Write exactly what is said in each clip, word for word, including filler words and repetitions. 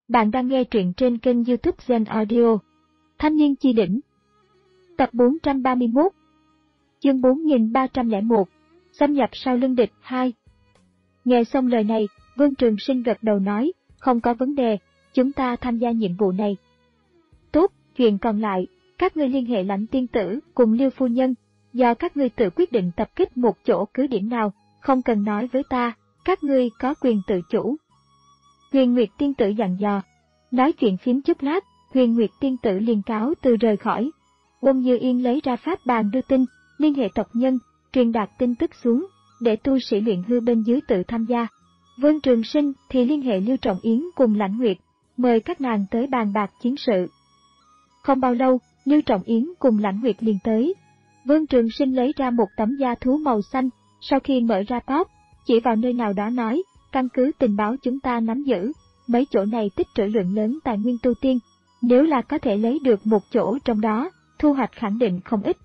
Bạn đang nghe truyện trên kênh YouTube Zen Audio. Thanh niên chi đỉnh. Tập bốn trăm ba mươi mốt. Chương bốn nghìn ba trăm lẻ một. Xâm nhập sau lưng địch hai. Nghe xong lời này, Vương Trường Sinh gật đầu nói, không có vấn đề, chúng ta tham gia nhiệm vụ này. Tốt, chuyện còn lại, các ngươi liên hệ Lãnh tiên tử cùng Liêu phu nhân, do các ngươi tự quyết định tập kích một chỗ cứ điểm nào, không cần nói với ta, các ngươi có quyền tự chủ. Huyền Nguyệt tiên tử dặn dò. Nói chuyện phím chút lát, Huyền Nguyệt tiên tử liền cáo từ rời khỏi. Quân Như Yên lấy ra pháp bàn đưa tin, liên hệ tộc nhân, truyền đạt tin tức xuống, để tu sĩ luyện hư bên dưới tự tham gia. Vương Trường Sinh thì liên hệ Lưu Trọng Yến cùng Lãnh Nguyệt, mời các nàng tới bàn bạc chiến sự. Không bao lâu, Lưu Trọng Yến cùng Lãnh Nguyệt liền tới. Vương Trường Sinh lấy ra một tấm da thú màu xanh, sau khi mở ra top, chỉ vào nơi nào đó nói, căn cứ tình báo chúng ta nắm giữ, mấy chỗ này tích trữ lượng lớn tài nguyên tu tiên, nếu là có thể lấy được một chỗ trong đó, thu hoạch khẳng định không ít.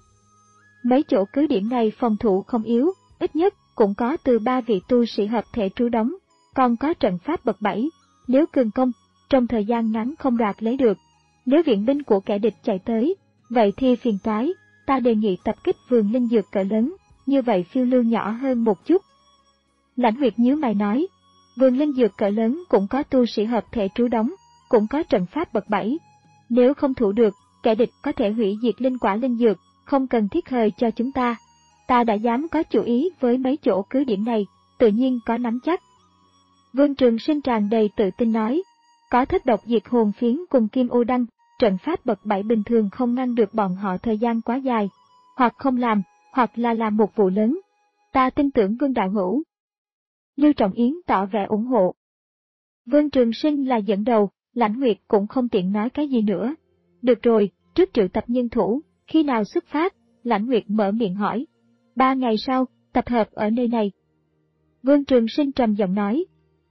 Mấy chỗ cứ điểm này phòng thủ không yếu, ít nhất cũng có từ ba vị tu sĩ hợp thể trú đóng, còn có trận pháp bậc bảy, nếu cường công, trong thời gian ngắn không đoạt lấy được. Nếu viện binh của kẻ địch chạy tới, vậy thì phiền toái, ta đề nghị tập kích vườn linh dược cỡ lớn, như vậy phiêu lưu nhỏ hơn một chút. Lãnh Nguyệt nhíu mày nói, vườn linh dược cỡ lớn cũng có tu sĩ hợp thể trú đóng, cũng có trận pháp bậc bảy. Nếu không thủ được, kẻ địch có thể hủy diệt linh quả linh dược, không cần thiết hời cho chúng ta. Ta đã dám có chủ ý với mấy chỗ cứ điểm này, tự nhiên có nắm chắc. Vương Trường Sinh tràn đầy tự tin nói, có thất độc diệt hồn phiến cùng kim ô đăng, trận pháp bậc bảy bình thường không ngăn được bọn họ thời gian quá dài, hoặc không làm, hoặc là làm một vụ lớn. Ta tin tưởng Vương đạo hữu. Lưu Trọng Yến tỏ vẻ ủng hộ. Vương Trường Sinh là dẫn đầu, Lãnh Nguyệt cũng không tiện nói cái gì nữa. Được rồi, trước triệu tập nhân thủ, khi nào xuất phát? Lãnh Nguyệt mở miệng hỏi. Ba ngày sau, tập hợp ở nơi này. Vương Trường Sinh trầm giọng nói.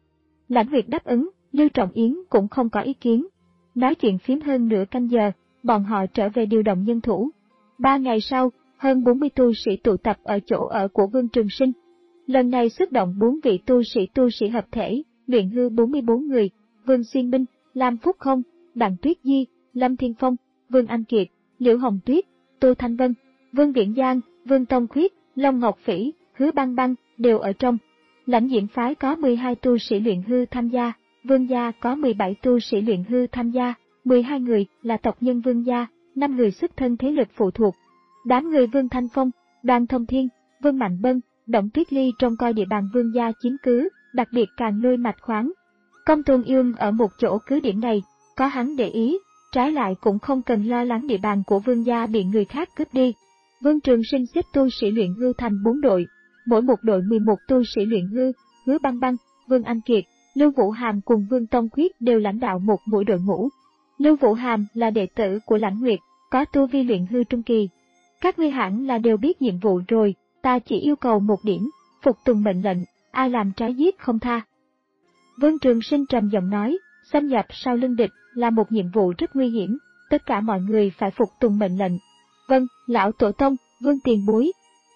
Lãnh Nguyệt đáp ứng, Lưu Trọng Yến cũng không có ý kiến. Nói chuyện phím hơn nửa canh giờ, bọn họ trở về điều động nhân thủ. Ba ngày sau, hơn bốn mươi tu sĩ tụ tập ở chỗ ở của Vương Trường Sinh. Lần này xuất động bốn vị tu sĩ tu sĩ hợp thể, luyện hư bốn mươi bốn người, Vương Xuyên Minh, Lam Phúc Không, Đặng Tuyết Di, Lâm Thiên Phong, Vương Anh Kiệt, Liễu Hồng Tuyết, Tô Thanh Vân, Vương Viễn Giang, Vương Tông Khuyết, Long Ngọc Phỉ, Hứa Băng Băng đều ở trong. Lãnh Diễm phái có mười hai tu sĩ luyện hư tham gia, Vương gia có mười bảy tu sĩ luyện hư tham gia, mười hai người là tộc nhân Vương gia, năm người xuất thân thế lực phụ thuộc. Đám người Vương Thanh Phong, Đoàn Thông Thiên, Vương Mạnh Bân, Động Tuyết Ly trông coi địa bàn Vương gia chiếm cứ, đặc biệt càng nuôi mạch khoáng. Công Tôn Ương ở một chỗ cứ điểm này, có hắn để ý, trái lại cũng không cần lo lắng địa bàn của Vương gia bị người khác cướp đi. Vương Trường Sinh xếp tu sĩ luyện hư thành bốn đội, mỗi một đội mười một tu sĩ luyện hư, Hứa Băng Băng, Vương Anh Kiệt, Lưu Vũ Hàm cùng Vương Tông Khuyết đều lãnh đạo một mỗi đội ngũ. Lưu Vũ Hàm là đệ tử của Lãnh Nguyệt, có tu vi luyện hư trung kỳ. Các ngươi hẳn là đều biết nhiệm vụ rồi. Ta chỉ yêu cầu một điểm, phục tùng mệnh lệnh, ai làm trái giết không tha. Vương Trường Sinh trầm giọng nói, xâm nhập sau lưng địch là một nhiệm vụ rất nguy hiểm, tất cả mọi người phải phục tùng mệnh lệnh. Vâng, lão tổ tông, Vương tiền bối.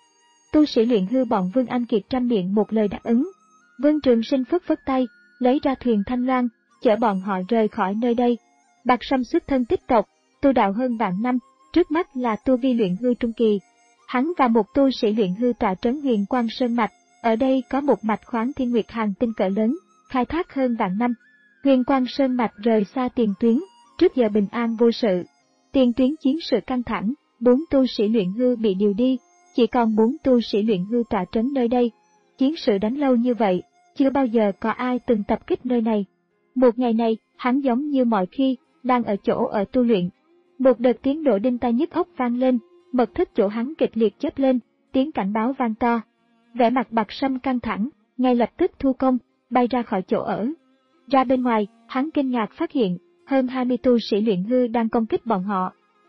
Tu sĩ luyện hư bọn Vương Anh Kiệt trăm miệng một lời đáp ứng. Vương Trường Sinh phất phất tay, lấy ra thuyền Thanh Loan, chở bọn họ rời khỏi nơi đây. Bạc Sâm xuất thân tích tộc, tu đạo hơn vạn năm, trước mắt là tu vi luyện hư trung kỳ. Hắn và một tu sĩ luyện hư tọa trấn Huyền Quang Sơn Mạch, ở đây có một mạch khoáng thiên nguyệt hàng tinh cỡ lớn, khai thác hơn vạn năm. Huyền Quang Sơn Mạch rời xa tiền tuyến, trước giờ bình an vô sự. Tiền tuyến chiến sự căng thẳng, bốn tu sĩ luyện hư bị điều đi, chỉ còn bốn tu sĩ luyện hư tọa trấn nơi đây. Chiến sự đánh lâu như vậy, chưa bao giờ có ai từng tập kích nơi này. Một ngày này, hắn giống như mọi khi, đang ở chỗ ở tu luyện. Một đợt tiếng nổ đinh tai nhức óc vang lên. Mật thất chỗ hắn kịch liệt chớp lên, tiếng cảnh báo vang to. Vẻ mặt Bạc Sâm căng thẳng, ngay lập tức thu công, bay ra khỏi chỗ ở. Ra bên ngoài, hắn kinh ngạc phát hiện, hơn hai mươi tu sĩ luyện hư đang công kích bọn họ.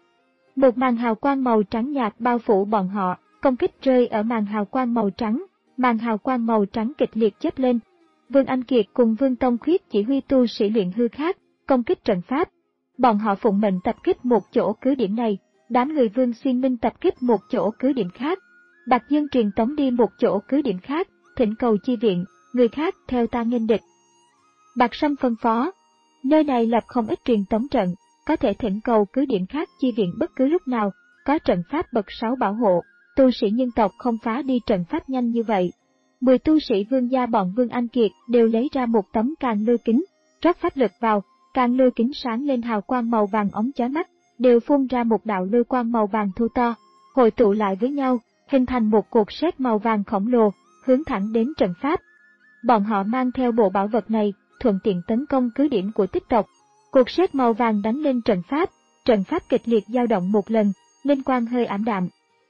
Một màn hào quang màu trắng nhạt bao phủ bọn họ, công kích rơi ở màn hào quang màu trắng, màn hào quang màu trắng kịch liệt chớp lên. Vương Anh Kiệt cùng Vương Tông Khuyết chỉ huy tu sĩ luyện hư khác, công kích trận pháp. Bọn họ phụng mệnh tập kích một chỗ cứ điểm này. Đám người Vương Xuyên Minh tập kích một chỗ cứ điểm khác. Bạch Dương truyền tống đi một chỗ cứ điểm khác, thỉnh cầu chi viện, người khác theo ta nghênh địch. Bạc Sâm phân phó. Nơi này lập không ít truyền tống trận, có thể thỉnh cầu cứ điểm khác chi viện bất cứ lúc nào, có trận pháp bậc sáu bảo hộ, tu sĩ nhân tộc không phá đi trận pháp nhanh như vậy. Mười tu sĩ vương gia bọn Vương Anh Kiệt đều lấy ra một tấm càng lư kính, rót pháp lực vào, càng lư kính sáng lên hào quang màu vàng óng chói mắt, đều phun ra một đạo lư quang màu vàng thu to, hội tụ lại với nhau, hình thành một cột sét màu vàng khổng lồ, hướng thẳng đến trận pháp. Bọn họ mang theo bộ bảo vật này, thuận tiện tấn công cứ điểm của Tích tộc. Cột sét màu vàng đánh lên trận pháp, trận pháp kịch liệt dao động một lần, linh quang hơi ảm đạm.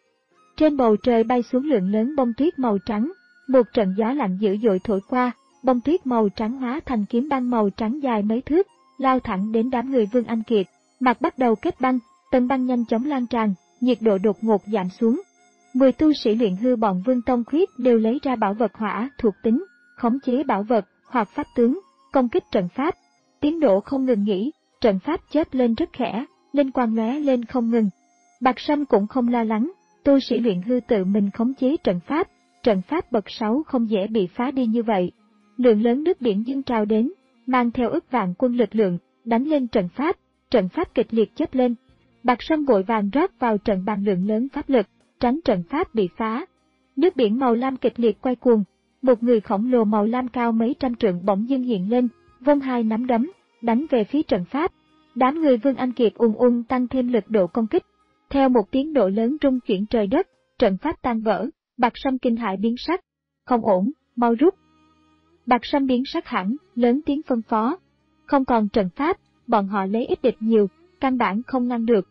Trên bầu trời bay xuống lượng lớn bông tuyết màu trắng, một trận gió lạnh dữ dội thổi qua, bông tuyết màu trắng hóa thành kiếm băng màu trắng dài mấy thước, lao thẳng đến đám người Vương Anh Kiệt. Mặt bắt đầu kết băng, tầng băng nhanh chóng lan tràn, nhiệt độ đột ngột giảm xuống. Mười tu sĩ luyện hư bọn Vương Tông Khuyết đều lấy ra bảo vật hỏa thuộc tính, khống chế bảo vật hoặc pháp tướng, công kích trận pháp. Tiến độ không ngừng nghỉ, trận pháp chớp lên rất khẽ, linh quang lóe lên không ngừng. Bạc Sâm cũng không lo lắng, tu sĩ luyện hư tự mình khống chế trận pháp, trận pháp bậc sáu không dễ bị phá đi như vậy. Lượng lớn nước biển dâng trào đến, mang theo ức vạn quân lực lượng, đánh lên trận pháp, trận pháp kịch liệt chớp lên. Bạc Sâm vội vàng rót vào trận bàn lượng lớn pháp lực, tránh trận pháp bị phá. Nước biển màu lam kịch liệt quay cuồng, một người khổng lồ màu lam cao mấy trăm trượng bỗng dưng hiện lên, vung hai nắm đấm, đánh về phía trận pháp. Đám người Vương Anh Kiệt ung ung tăng thêm lực độ công kích. Theo một tiếng nổ lớn rung chuyển trời đất, trận pháp tan vỡ, Bạc Sâm kinh hãi biến sắc. Không ổn, mau rút. Bạc Sâm biến sắc hẳn, lớn tiếng phân phó. Không còn trận pháp, bọn họ lấy ít địch nhiều, căn bản không ngăn được.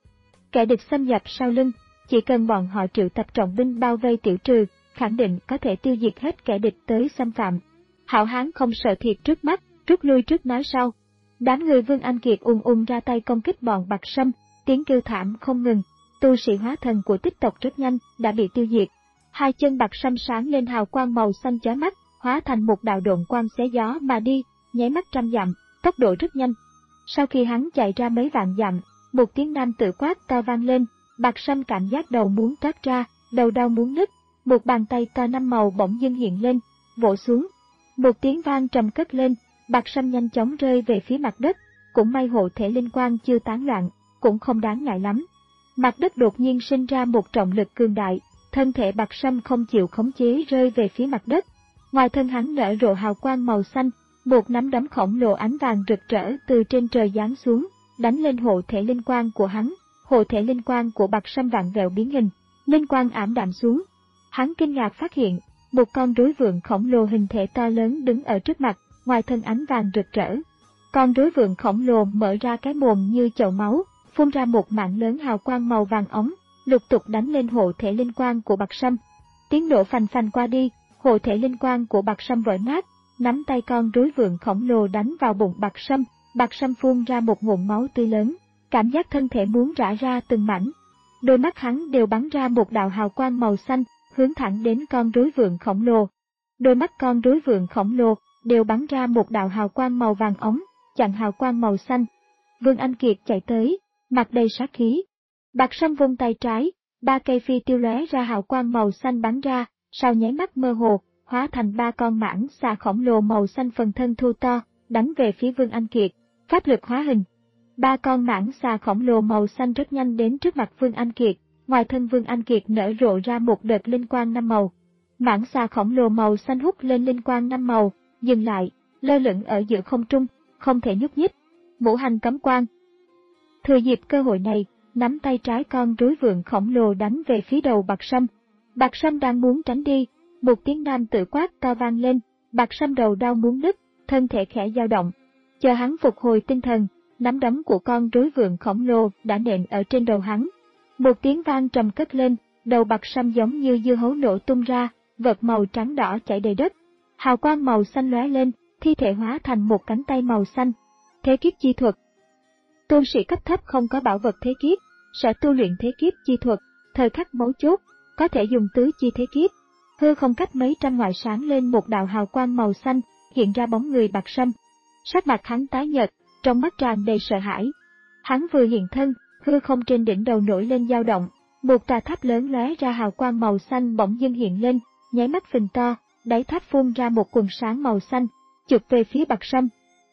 Kẻ địch xâm nhập sau lưng, chỉ cần bọn họ triệu tập trọng binh bao vây tiểu trừ, khẳng định có thể tiêu diệt hết kẻ địch tới xâm phạm. Hảo hán không sợ thiệt trước mắt, rút lui trước nói sau. Đám người Vương Anh Kiệt ung ung ra tay công kích bọn Bạc Sâm, tiếng kêu thảm không ngừng. Tu sĩ hóa thần của Tích tộc rất nhanh đã bị tiêu diệt. Hai chân Bạc Sâm sáng lên hào quang màu xanh chói mắt, hóa thành một đạo độn quang xé gió mà đi, nháy mắt trăm dặm, tốc độ rất nhanh. Sau khi hắn chạy ra mấy vạn dặm, một tiếng nam tự quát to vang lên, Bạc Sâm cảm giác đầu muốn toát ra, đầu đau muốn nứt, một bàn tay to năm màu bỗng dưng hiện lên, vỗ xuống. Một tiếng vang trầm cất lên, Bạc Sâm nhanh chóng rơi về phía mặt đất, cũng may hộ thể linh quang chưa tán loạn, cũng không đáng ngại lắm. Mặt đất đột nhiên sinh ra một trọng lực cường đại, thân thể Bạc Sâm không chịu khống chế rơi về phía mặt đất. Ngoài thân hắn nở rộ hào quang màu xanh, một nắm đấm khổng lồ ánh vàng rực rỡ từ trên trời giáng xuống, đánh lên hộ thể linh quang của hắn. Hộ thể linh quang của Bạc Sâm vặn vẹo biến hình, linh quang ảm đạm xuống. Hắn kinh ngạc phát hiện, một con rối vượn khổng lồ hình thể to lớn đứng ở trước mặt, ngoài thân ánh vàng rực rỡ. Con rối vượn khổng lồ mở ra cái mồm như chậu máu, phun ra một mạng lớn hào quang màu vàng óng, lục tục đánh lên hộ thể linh quang của Bạc Sâm. Tiếng nổ phành phành qua đi, hộ thể linh quang của Bạc Sâm vỡ nát, nắm tay con rối vượn khổng lồ đánh vào bụng Bạc Sâm, Bạc Sâm phun ra một ngụm máu tươi lớn, cảm giác thân thể muốn rã ra từng mảnh. Đôi mắt hắn đều bắn ra một đạo hào quang màu xanh, hướng thẳng đến con rối vượn khổng lồ. Đôi mắt con rối vượn khổng lồ đều bắn ra một đạo hào quang màu vàng óng, chặn hào quang màu xanh. Vương Anh Kiệt chạy tới, mặt đầy sát khí. Bạc Sâm vung tay trái, ba cây phi tiêu lóe ra hào quang màu xanh bắn ra, sau nháy mắt mơ hồ, hóa thành ba con mãng xà khổng lồ màu xanh phần thân thu to, đánh về phía Vương Anh Kiệt. Pháp lực hóa hình. Ba con mãng xà khổng lồ màu xanh rất nhanh đến trước mặt Vương Anh Kiệt, ngoài thân Vương Anh Kiệt nở rộ ra một đợt linh quang năm màu. Mãng xà khổng lồ màu xanh hút lên linh quang năm màu, dừng lại, lơ lửng ở giữa không trung, không thể nhúc nhích. Ngũ hành cấm quang. Thừa dịp cơ hội này, nắm tay trái con rối vượn khổng lồ đánh về phía đầu Bạc Sâm. Bạc Sâm đang muốn tránh đi, một tiếng nam tự quát to vang lên, Bạc Sâm đầu đau muốn nứt, thân thể khẽ dao động. Chờ hắn phục hồi tinh thần, nắm đấm của con rối vượn khổng lồ đã nện ở trên đầu hắn. Một tiếng vang trầm cất lên, đầu Bạc Sâm giống như dưa hấu nổ tung ra, vật màu trắng đỏ chảy đầy đất. Hào quang màu xanh lóe lên, thi thể hóa thành một cánh tay màu xanh. Thế kiếp chi thuật. Tu sĩ cấp thấp không có bảo vật thế kiếp, sẽ tu luyện thế kiếp chi thuật, thời khắc mấu chốt, có thể dùng tứ chi thế kiếp. Hư không cách mấy trăm ngoại sáng lên một đạo hào quang màu xanh, hiện ra bóng người Bạc Sâm. Sắc mặt hắn tái nhợt, trong mắt tràn đầy sợ hãi. Hắn vừa hiện thân, hư không trên đỉnh đầu nổi lên dao động, một tòa tháp lớn lóe ra hào quang màu xanh bỗng dưng hiện lên, nháy mắt phình to, đáy tháp phun ra một quần sáng màu xanh, chụp về phía Bạc Sâm.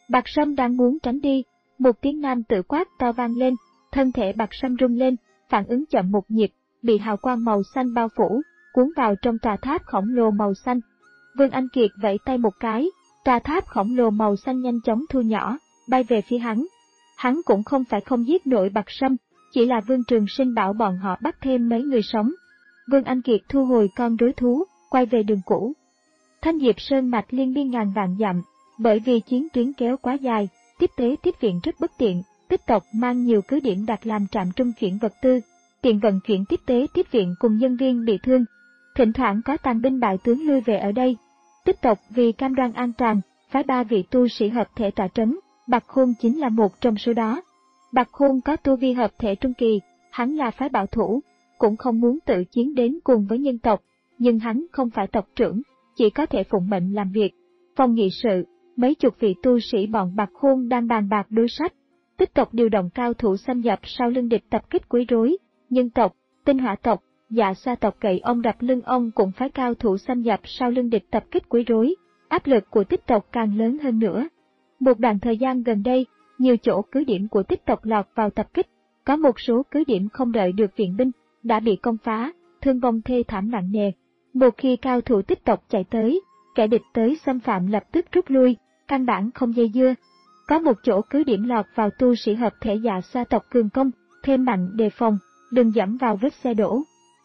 Bạc Sâm đang muốn tránh đi, một tiếng nam tử quát to vang lên, thân thể Bạc Sâm rung lên, phản ứng chậm một nhịp, bị hào quang màu xanh bao phủ, cuốn vào trong tòa tháp khổng lồ màu xanh. Vương Anh Kiệt vẫy tay một cái, tòa tháp khổng lồ màu xanh nhanh chóng thu nhỏ, bay về phía hắn. Hắn cũng không phải không giết nổi Bạc Sâm, chỉ là Vương Trường Sinh bảo bọn họ bắt thêm mấy người sống. Vương Anh Kiệt thu hồi con rối thú, quay về đường cũ. Thanh Diệp Sơn mạch liên miên ngàn vạn dặm, bởi vì chiến tuyến kéo quá dài, tiếp tế tiếp viện rất bất tiện, Tích tộc mang nhiều cứ điểm đặt làm trạm trung chuyển vật tư, tiện vận chuyển tiếp tế tiếp viện cùng nhân viên bị thương. Thỉnh thoảng có tàn binh bại tướng lui về ở đây. Tích tộc vì cam đoan an toàn, phái ba vị tu sĩ hợp thể tọa trấn, Bạc Khôn chính là một trong số đó. Bạc Khôn có tu vi hợp thể trung kỳ, hắn là phái bảo thủ, cũng không muốn tự chiến đến cùng với nhân tộc, nhưng hắn không phải tộc trưởng, chỉ có thể phụng mệnh làm việc. Phòng nghị sự, mấy chục vị tu sĩ bọn Bạc Khôn đang bàn bạc đối sách. Tích tộc điều động cao thủ xâm nhập sau lưng địch tập kích quấy rối, nhân tộc, Tinh Hỏa tộc, Dạ Sa tộc cậy ông đập lưng ông cũng phái cao thủ xâm nhập sau lưng địch tập kích quấy rối, áp lực của Tích tộc càng lớn hơn nữa. Một đoạn thời gian gần đây, nhiều chỗ cứ điểm của Tích tộc lọt vào tập kích, có một số cứ điểm không đợi được viện binh, đã bị công phá, thương vong thê thảm nặng nề. Một khi cao thủ Tích tộc chạy tới, kẻ địch tới xâm phạm lập tức rút lui, căn bản không dây dưa. Có một chỗ cứ điểm lọt vào tu sĩ hợp thể Dạ Sa tộc cường công, thêm mạnh đề phòng, đừng dẫm vào vết xe đổ.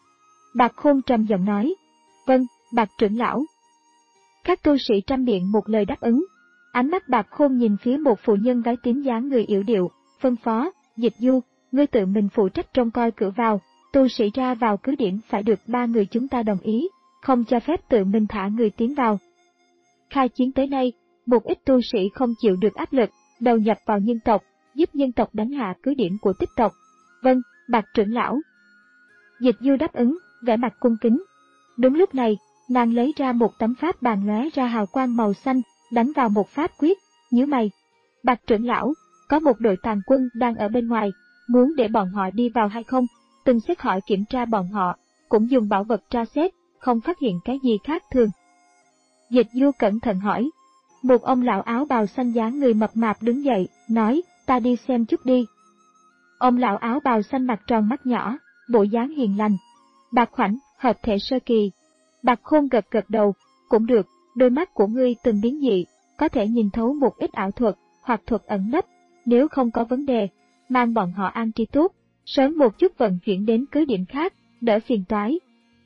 Bạc Khôn trầm giọng nói, vâng, Bạc trưởng lão. Các tu sĩ trăm miệng một lời đáp ứng. Ánh mắt Bạc Khôn nhìn phía một phụ nhân váy tím dáng người yểu điệu, phân phó, Dịch Du, ngươi tự mình phụ trách trông coi cửa vào, tu sĩ ra vào cứ điểm phải được ba người chúng ta đồng ý, không cho phép tự mình thả người tiến vào. Khai chiến tới nay, một ít tu sĩ không chịu được áp lực, đầu nhập vào nhân tộc, giúp nhân tộc đánh hạ cứ điểm của Tích tộc. Vâng, Bạc trưởng lão. Dịch Du đáp ứng, vẻ mặt cung kính. Đúng lúc này, nàng lấy ra một tấm pháp bàn lóe ra hào quang màu xanh, đánh vào một pháp quyết, nhíu mày. Bạc trưởng lão, có một đội tàn quân đang ở bên ngoài, muốn để bọn họ đi vào hay không? Từng xét hỏi kiểm tra bọn họ, cũng dùng bảo vật tra xét, không phát hiện cái gì khác thường. Dịch Du cẩn thận hỏi. Một ông lão áo bào xanh dáng người mập mạp đứng dậy, nói, ta đi xem chút đi. Ông lão áo bào xanh mặt tròn mắt nhỏ, bộ dáng hiền lành. Bạc Khoảnh, hợp thể sơ kỳ. Bạc Khôn gật gật đầu, cũng được, đôi mắt của ngươi từng biến dị, có thể nhìn thấu một ít ảo thuật, hoặc thuật ẩn nấp, nếu không có vấn đề, mang bọn họ an trí tốt, sớm một chút vận chuyển đến cứ điểm khác, đỡ phiền toái.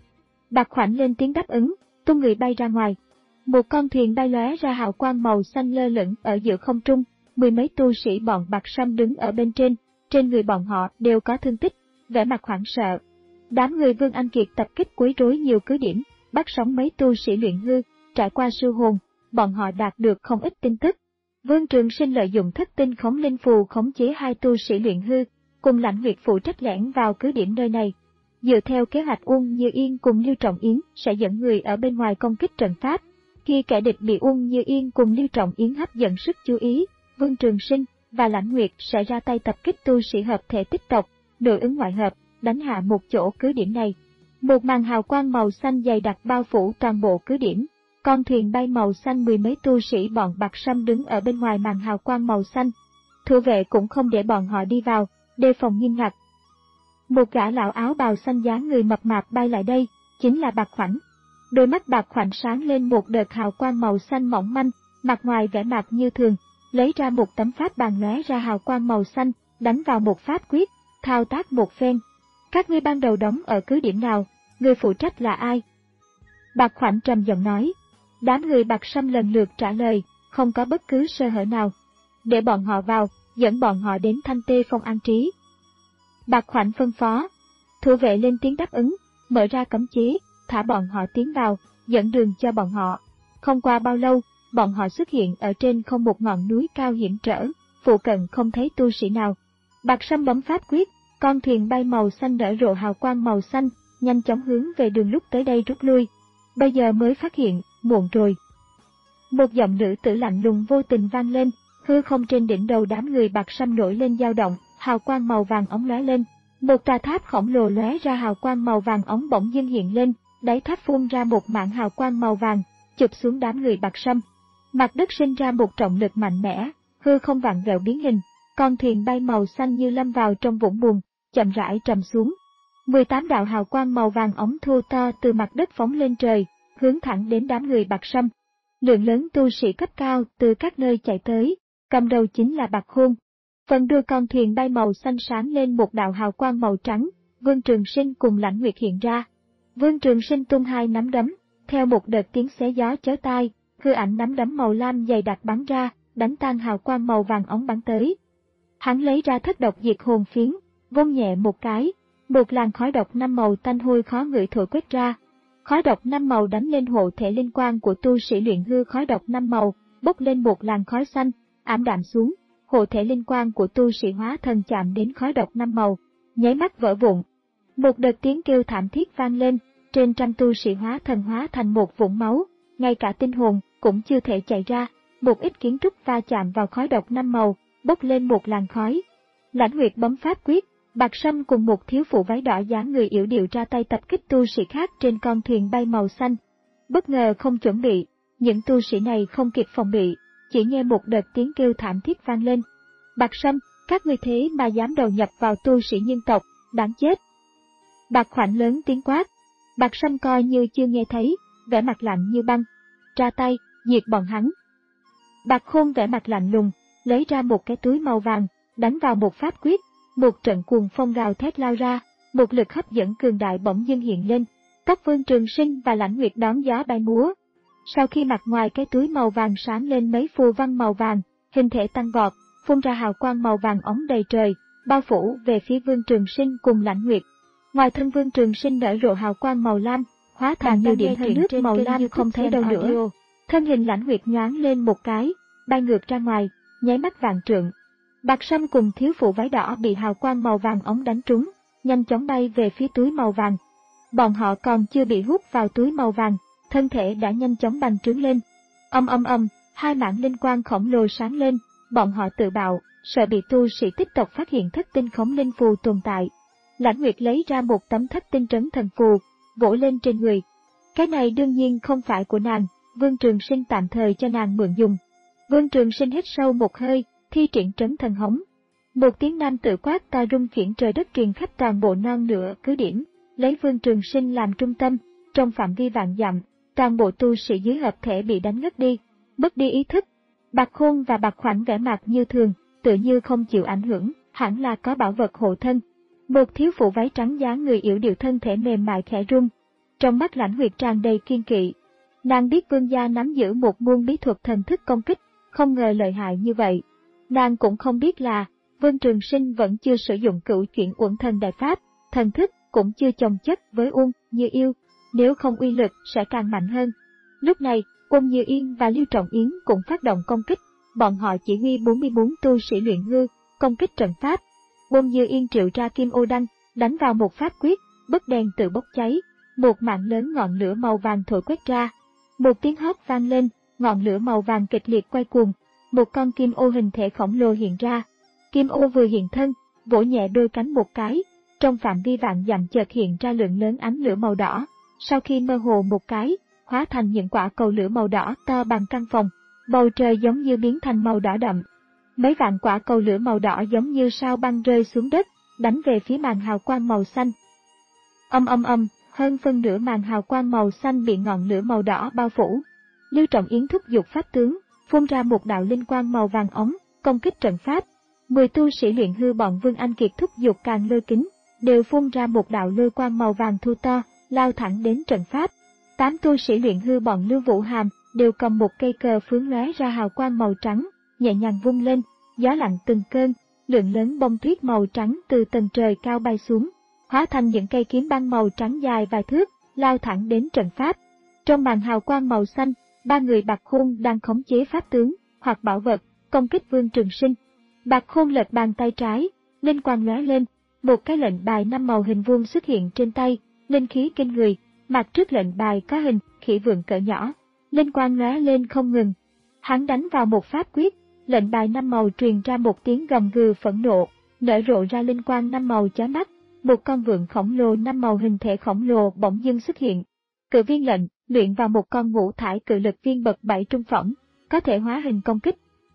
Bạc Khoảnh lên tiếng đáp ứng, tung người bay ra ngoài. Một con thuyền bay lóe ra hào quang màu xanh lơ lửng ở giữa không trung, mười mấy tu sĩ bọn Bạc Sâm đứng ở bên trên, trên người bọn họ đều có thương tích, vẻ mặt hoảng sợ. Đám người Vương Anh Kiệt tập kích quấy rối nhiều cứ điểm, bắt sống mấy tu sĩ luyện hư, trải qua sư hồn, bọn họ đạt được không ít tin tức. Vương Trường Sinh lợi dụng thất tinh khống linh phù khống chế hai tu sĩ luyện hư, cùng Lãnh Nguyệt phụ trách lẻn vào cứ điểm nơi này. Dựa theo kế hoạch Uông Như Yên cùng Lưu Trọng Yến sẽ dẫn người ở bên ngoài công kích trận pháp. Khi kẻ địch bị Uông Như Yên cùng Lưu Trọng Yến hấp dẫn sức chú ý, Vương Trường Sinh và Lãnh Nguyệt sẽ ra tay tập kích tu sĩ hợp thể Tích tộc, nội ứng ngoại hợp, đánh hạ một chỗ cứ điểm này. Một màn hào quang màu xanh dày đặc bao phủ toàn bộ cứ điểm. Con thuyền bay màu xanh mười mấy tu sĩ bọn Bạc Sâm đứng ở bên ngoài màn hào quang màu xanh. Thủ vệ cũng không để bọn họ đi vào, đề phòng nghiêm ngặt. Một gã lão áo bào xanh dáng người mập mạp bay lại đây, chính là Bạc Khoảnh. Đôi mắt Bạc Khoảnh sáng lên một đợt hào quang màu xanh mỏng manh, mặt ngoài vẻ mặt như thường, lấy ra một tấm pháp bàn lóe ra hào quang màu xanh, đánh vào một pháp quyết, thao tác một phen. Các ngươi ban đầu đóng ở cứ điểm nào, người phụ trách là ai? Bạc Khoảnh trầm giọng nói. Đám người Bạc Sâm lần lượt trả lời, không có bất cứ sơ hở nào. Để bọn họ vào, dẫn bọn họ đến Thanh Tê Phong an trí. Bạc Khoảnh phân phó. Thủ vệ lên tiếng đáp ứng, mở ra cấm chế, thả bọn họ tiến vào, dẫn đường cho bọn họ. Không qua bao lâu, bọn họ xuất hiện ở trên không một ngọn núi cao hiểm trở, phụ cận không thấy tu sĩ nào. Bạc Sâm bấm pháp quyết, con thuyền bay màu xanh nở rộ hào quang màu xanh, nhanh chóng hướng về đường lúc tới đây rút lui. Bây giờ mới phát hiện, muộn rồi. Một giọng nữ tử lạnh lùng vô tình vang lên, hư không trên đỉnh đầu đám người Bạc Sâm nổi lên dao động, hào quang màu vàng óng lóe lên. Một tòa tháp khổng lồ lóe ra hào quang màu vàng óng bỗng dưng hiện lên, đáy tháp phun ra một mảng hào quang màu vàng, chụp xuống đám người Bạc Sâm. Mặt đất sinh ra một trọng lực mạnh mẽ, hư không vặn vẹo biến hình, con thuyền bay màu xanh như lâm vào trong vũng bùn, chậm rãi trầm xuống. mười tám đạo hào quang màu vàng óng thô to từ mặt đất phóng lên trời, hướng thẳng đến đám người Bạc Sâm. Lượng lớn tu sĩ cấp cao từ các nơi chạy tới, cầm đầu chính là Bạc Khôn. Phần đuôi con thuyền bay màu xanh sáng lên một đạo hào quang màu trắng, Vương Trường Sinh cùng Lãnh Nguyệt hiện ra. Vương Trường Sinh tung hai nắm đấm, theo một đợt tiếng xé gió chói tai, hư ảnh nắm đấm màu lam dày đặc bắn ra, đánh tan hào quang màu vàng óng bắn tới. Hắn lấy ra thất độc diệt hồn phiến, vung nhẹ một cái, một làn khói độc năm màu tanh hôi khó ngửi thổi quét ra. Khói độc năm màu đánh lên hộ thể linh quang của tu sĩ luyện hư, khói độc năm màu bốc lên một làn khói xanh, ảm đạm xuống. Hộ thể linh quang của tu sĩ hóa thần chạm đến khói độc năm màu, nháy mắt vỡ vụn. Một đợt tiếng kêu thảm thiết vang lên, trên trăm tu sĩ hóa thần hóa thành một vũng máu, ngay cả tinh hồn cũng chưa thể chạy ra. Một ít kiến trúc va chạm vào khói độc năm màu, bốc lên một làn khói. Lãnh Nguyệt bấm pháp quyết, Bạc Sâm cùng một thiếu phụ váy đỏ dáng người yểu điệu ra tay tập kích tu sĩ khác trên con thuyền bay màu xanh. Bất ngờ không chuẩn bị, những tu sĩ này không kịp phòng bị, chỉ nghe một đợt tiếng kêu thảm thiết vang lên. Bạc Sâm, các ngươi thế mà dám đầu nhập vào tu sĩ nhân tộc, đáng chết. Bạc Khoảnh lớn tiếng quát. Bạc Sâm coi như chưa nghe thấy, vẻ mặt lạnh như băng. Ra tay, diệt bọn hắn. Bạc Khôn vẻ mặt lạnh lùng, lấy ra một cái túi màu vàng, đánh vào một pháp quyết, một trận cuồng phong gào thét lao ra, một lực hấp dẫn cường đại bỗng dưng hiện lên. Các Vương Trường Sinh và Lãnh Nguyệt đón gió bay múa. Sau khi mặt ngoài cái túi màu vàng sáng lên mấy phù văn màu vàng, hình thể tăng vọt, phun ra hào quang màu vàng óng đầy trời, bao phủ về phía Vương Trường Sinh cùng Lãnh Nguyệt. Ngoài thân Vương Trường Sinh nở rộ hào quang màu lam, hóa thành nhiều điểm hơi nước màu lam như không thấy đâu nữa. Thân hình Lãnh Nguyệt nhoáng lên một cái, bay ngược ra ngoài, nháy mắt vạn trượng. Bạc Sâm cùng thiếu phụ váy đỏ bị hào quang màu vàng óng đánh trúng, nhanh chóng bay về phía túi màu vàng. Bọn họ còn chưa bị hút vào túi màu vàng, thân thể đã nhanh chóng bành trướng lên. Âm âm âm, hai mảng linh quang khổng lồ sáng lên, bọn họ tự bạo, sợ bị tu sĩ tích tộc phát hiện thất tinh khống linh phù tồn tại. Lãnh Nguyệt lấy ra một tấm thất tinh trấn thần phù, vỗ lên trên người. Cái này đương nhiên không phải của nàng, Vương Trường Sinh tạm thời cho nàng mượn dùng. Vương Trường Sinh hít sâu một hơi, thi triển trấn thần hống. Một tiếng nam tự quát to rung chuyển trời đất truyền khắp toàn bộ non nửa cứ điểm, lấy Vương Trường Sinh làm trung tâm, trong phạm vi vạn dặm, toàn bộ tu sĩ dưới hợp thể bị đánh ngất đi, mất đi ý thức. Bạc Khôn và Bạc Khoảnh vẻ mặt như thường, tự như không chịu ảnh hưởng, hẳn là có bảo vật hộ thân. Một thiếu phụ váy trắng dáng người yểu điệu thân thể mềm mại khẽ rung. Trong mắt Lãnh Nguyệt tràn đầy kiên kỵ. Nàng biết vương gia nắm giữ một môn bí thuật thần thức công kích, không ngờ lợi hại như vậy. Nàng cũng không biết là, Vương Trường Sinh vẫn chưa sử dụng cửu chuyển uẩn thần đại pháp, thần thức cũng chưa chồng chất với Uông Như Yêu, nếu không uy lực sẽ càng mạnh hơn. Lúc này, Uông Như Yên và Lưu Trọng Yến cũng phát động công kích, bọn họ chỉ huy bốn mươi bốn tu sĩ luyện hư, công kích trận pháp. Uông Như Yên triệu ra kim ô đăng, đánh vào một pháp quyết, bức đèn tự bốc cháy, một mạng lớn ngọn lửa màu vàng thổi quét ra. Một tiếng hót vang lên, ngọn lửa màu vàng kịch liệt quay cuồng, một con kim ô hình thể khổng lồ hiện ra. Kim ô vừa hiện thân, vỗ nhẹ đôi cánh một cái, trong phạm vi vạn dặm chợt hiện ra lượng lớn ánh lửa màu đỏ. Sau khi mơ hồ một cái, hóa thành những quả cầu lửa màu đỏ to bằng căn phòng, bầu trời giống như biến thành màu đỏ đậm. Mấy vạn quả cầu lửa màu đỏ giống như sao băng rơi xuống đất, đánh về phía màn hào quang màu xanh. Âm âm âm, hơn phân nửa màn hào quang màu xanh bị ngọn lửa màu đỏ bao phủ. Lưu Trọng Yến thúc giục pháp tướng, phun ra một đạo linh quang màu vàng óng, công kích trận pháp. Mười tu sĩ luyện hư bọn Vương Anh Kiệt thúc giục càng lôi kính, đều phun ra một đạo lôi quang màu vàng thu to, lao thẳng đến trận pháp. Tám tu sĩ luyện hư bọn Lưu Vũ Hàm đều cầm một cây cờ phướng lóe ra hào quang màu trắng, nhẹ nhàng vung lên, gió lặng từng cơn, lượng lớn bông tuyết màu trắng từ tầng trời cao bay xuống, hóa thành những cây kiếm băng màu trắng dài vài thước, lao thẳng đến trận pháp. Trong màn hào quang màu xanh, ba người Bạc Khôn đang khống chế pháp tướng hoặc bảo vật, công kích Vương Trường Sinh. Bạc Khôn lật bàn tay trái, linh quang lóe lên, một cái lệnh bài năm màu hình vuông xuất hiện trên tay, linh khí kinh người. Mặt trước lệnh bài có hình khỉ vượn cỡ nhỏ, linh quang lóe lên không ngừng. Hắn đánh vào một pháp quyết, lệnh bài năm màu truyền ra một tiếng gầm gừ phẫn nộ, nở rộ ra linh quang năm màu chói mắt. Một con vượn khổng lồ năm màu hình thể khổng lồ bỗng dưng xuất hiện. Cự viên lệnh luyện vào một con ngũ thải cự lực viên bậc bảy trung phẩm, có thể hóa hình công kích.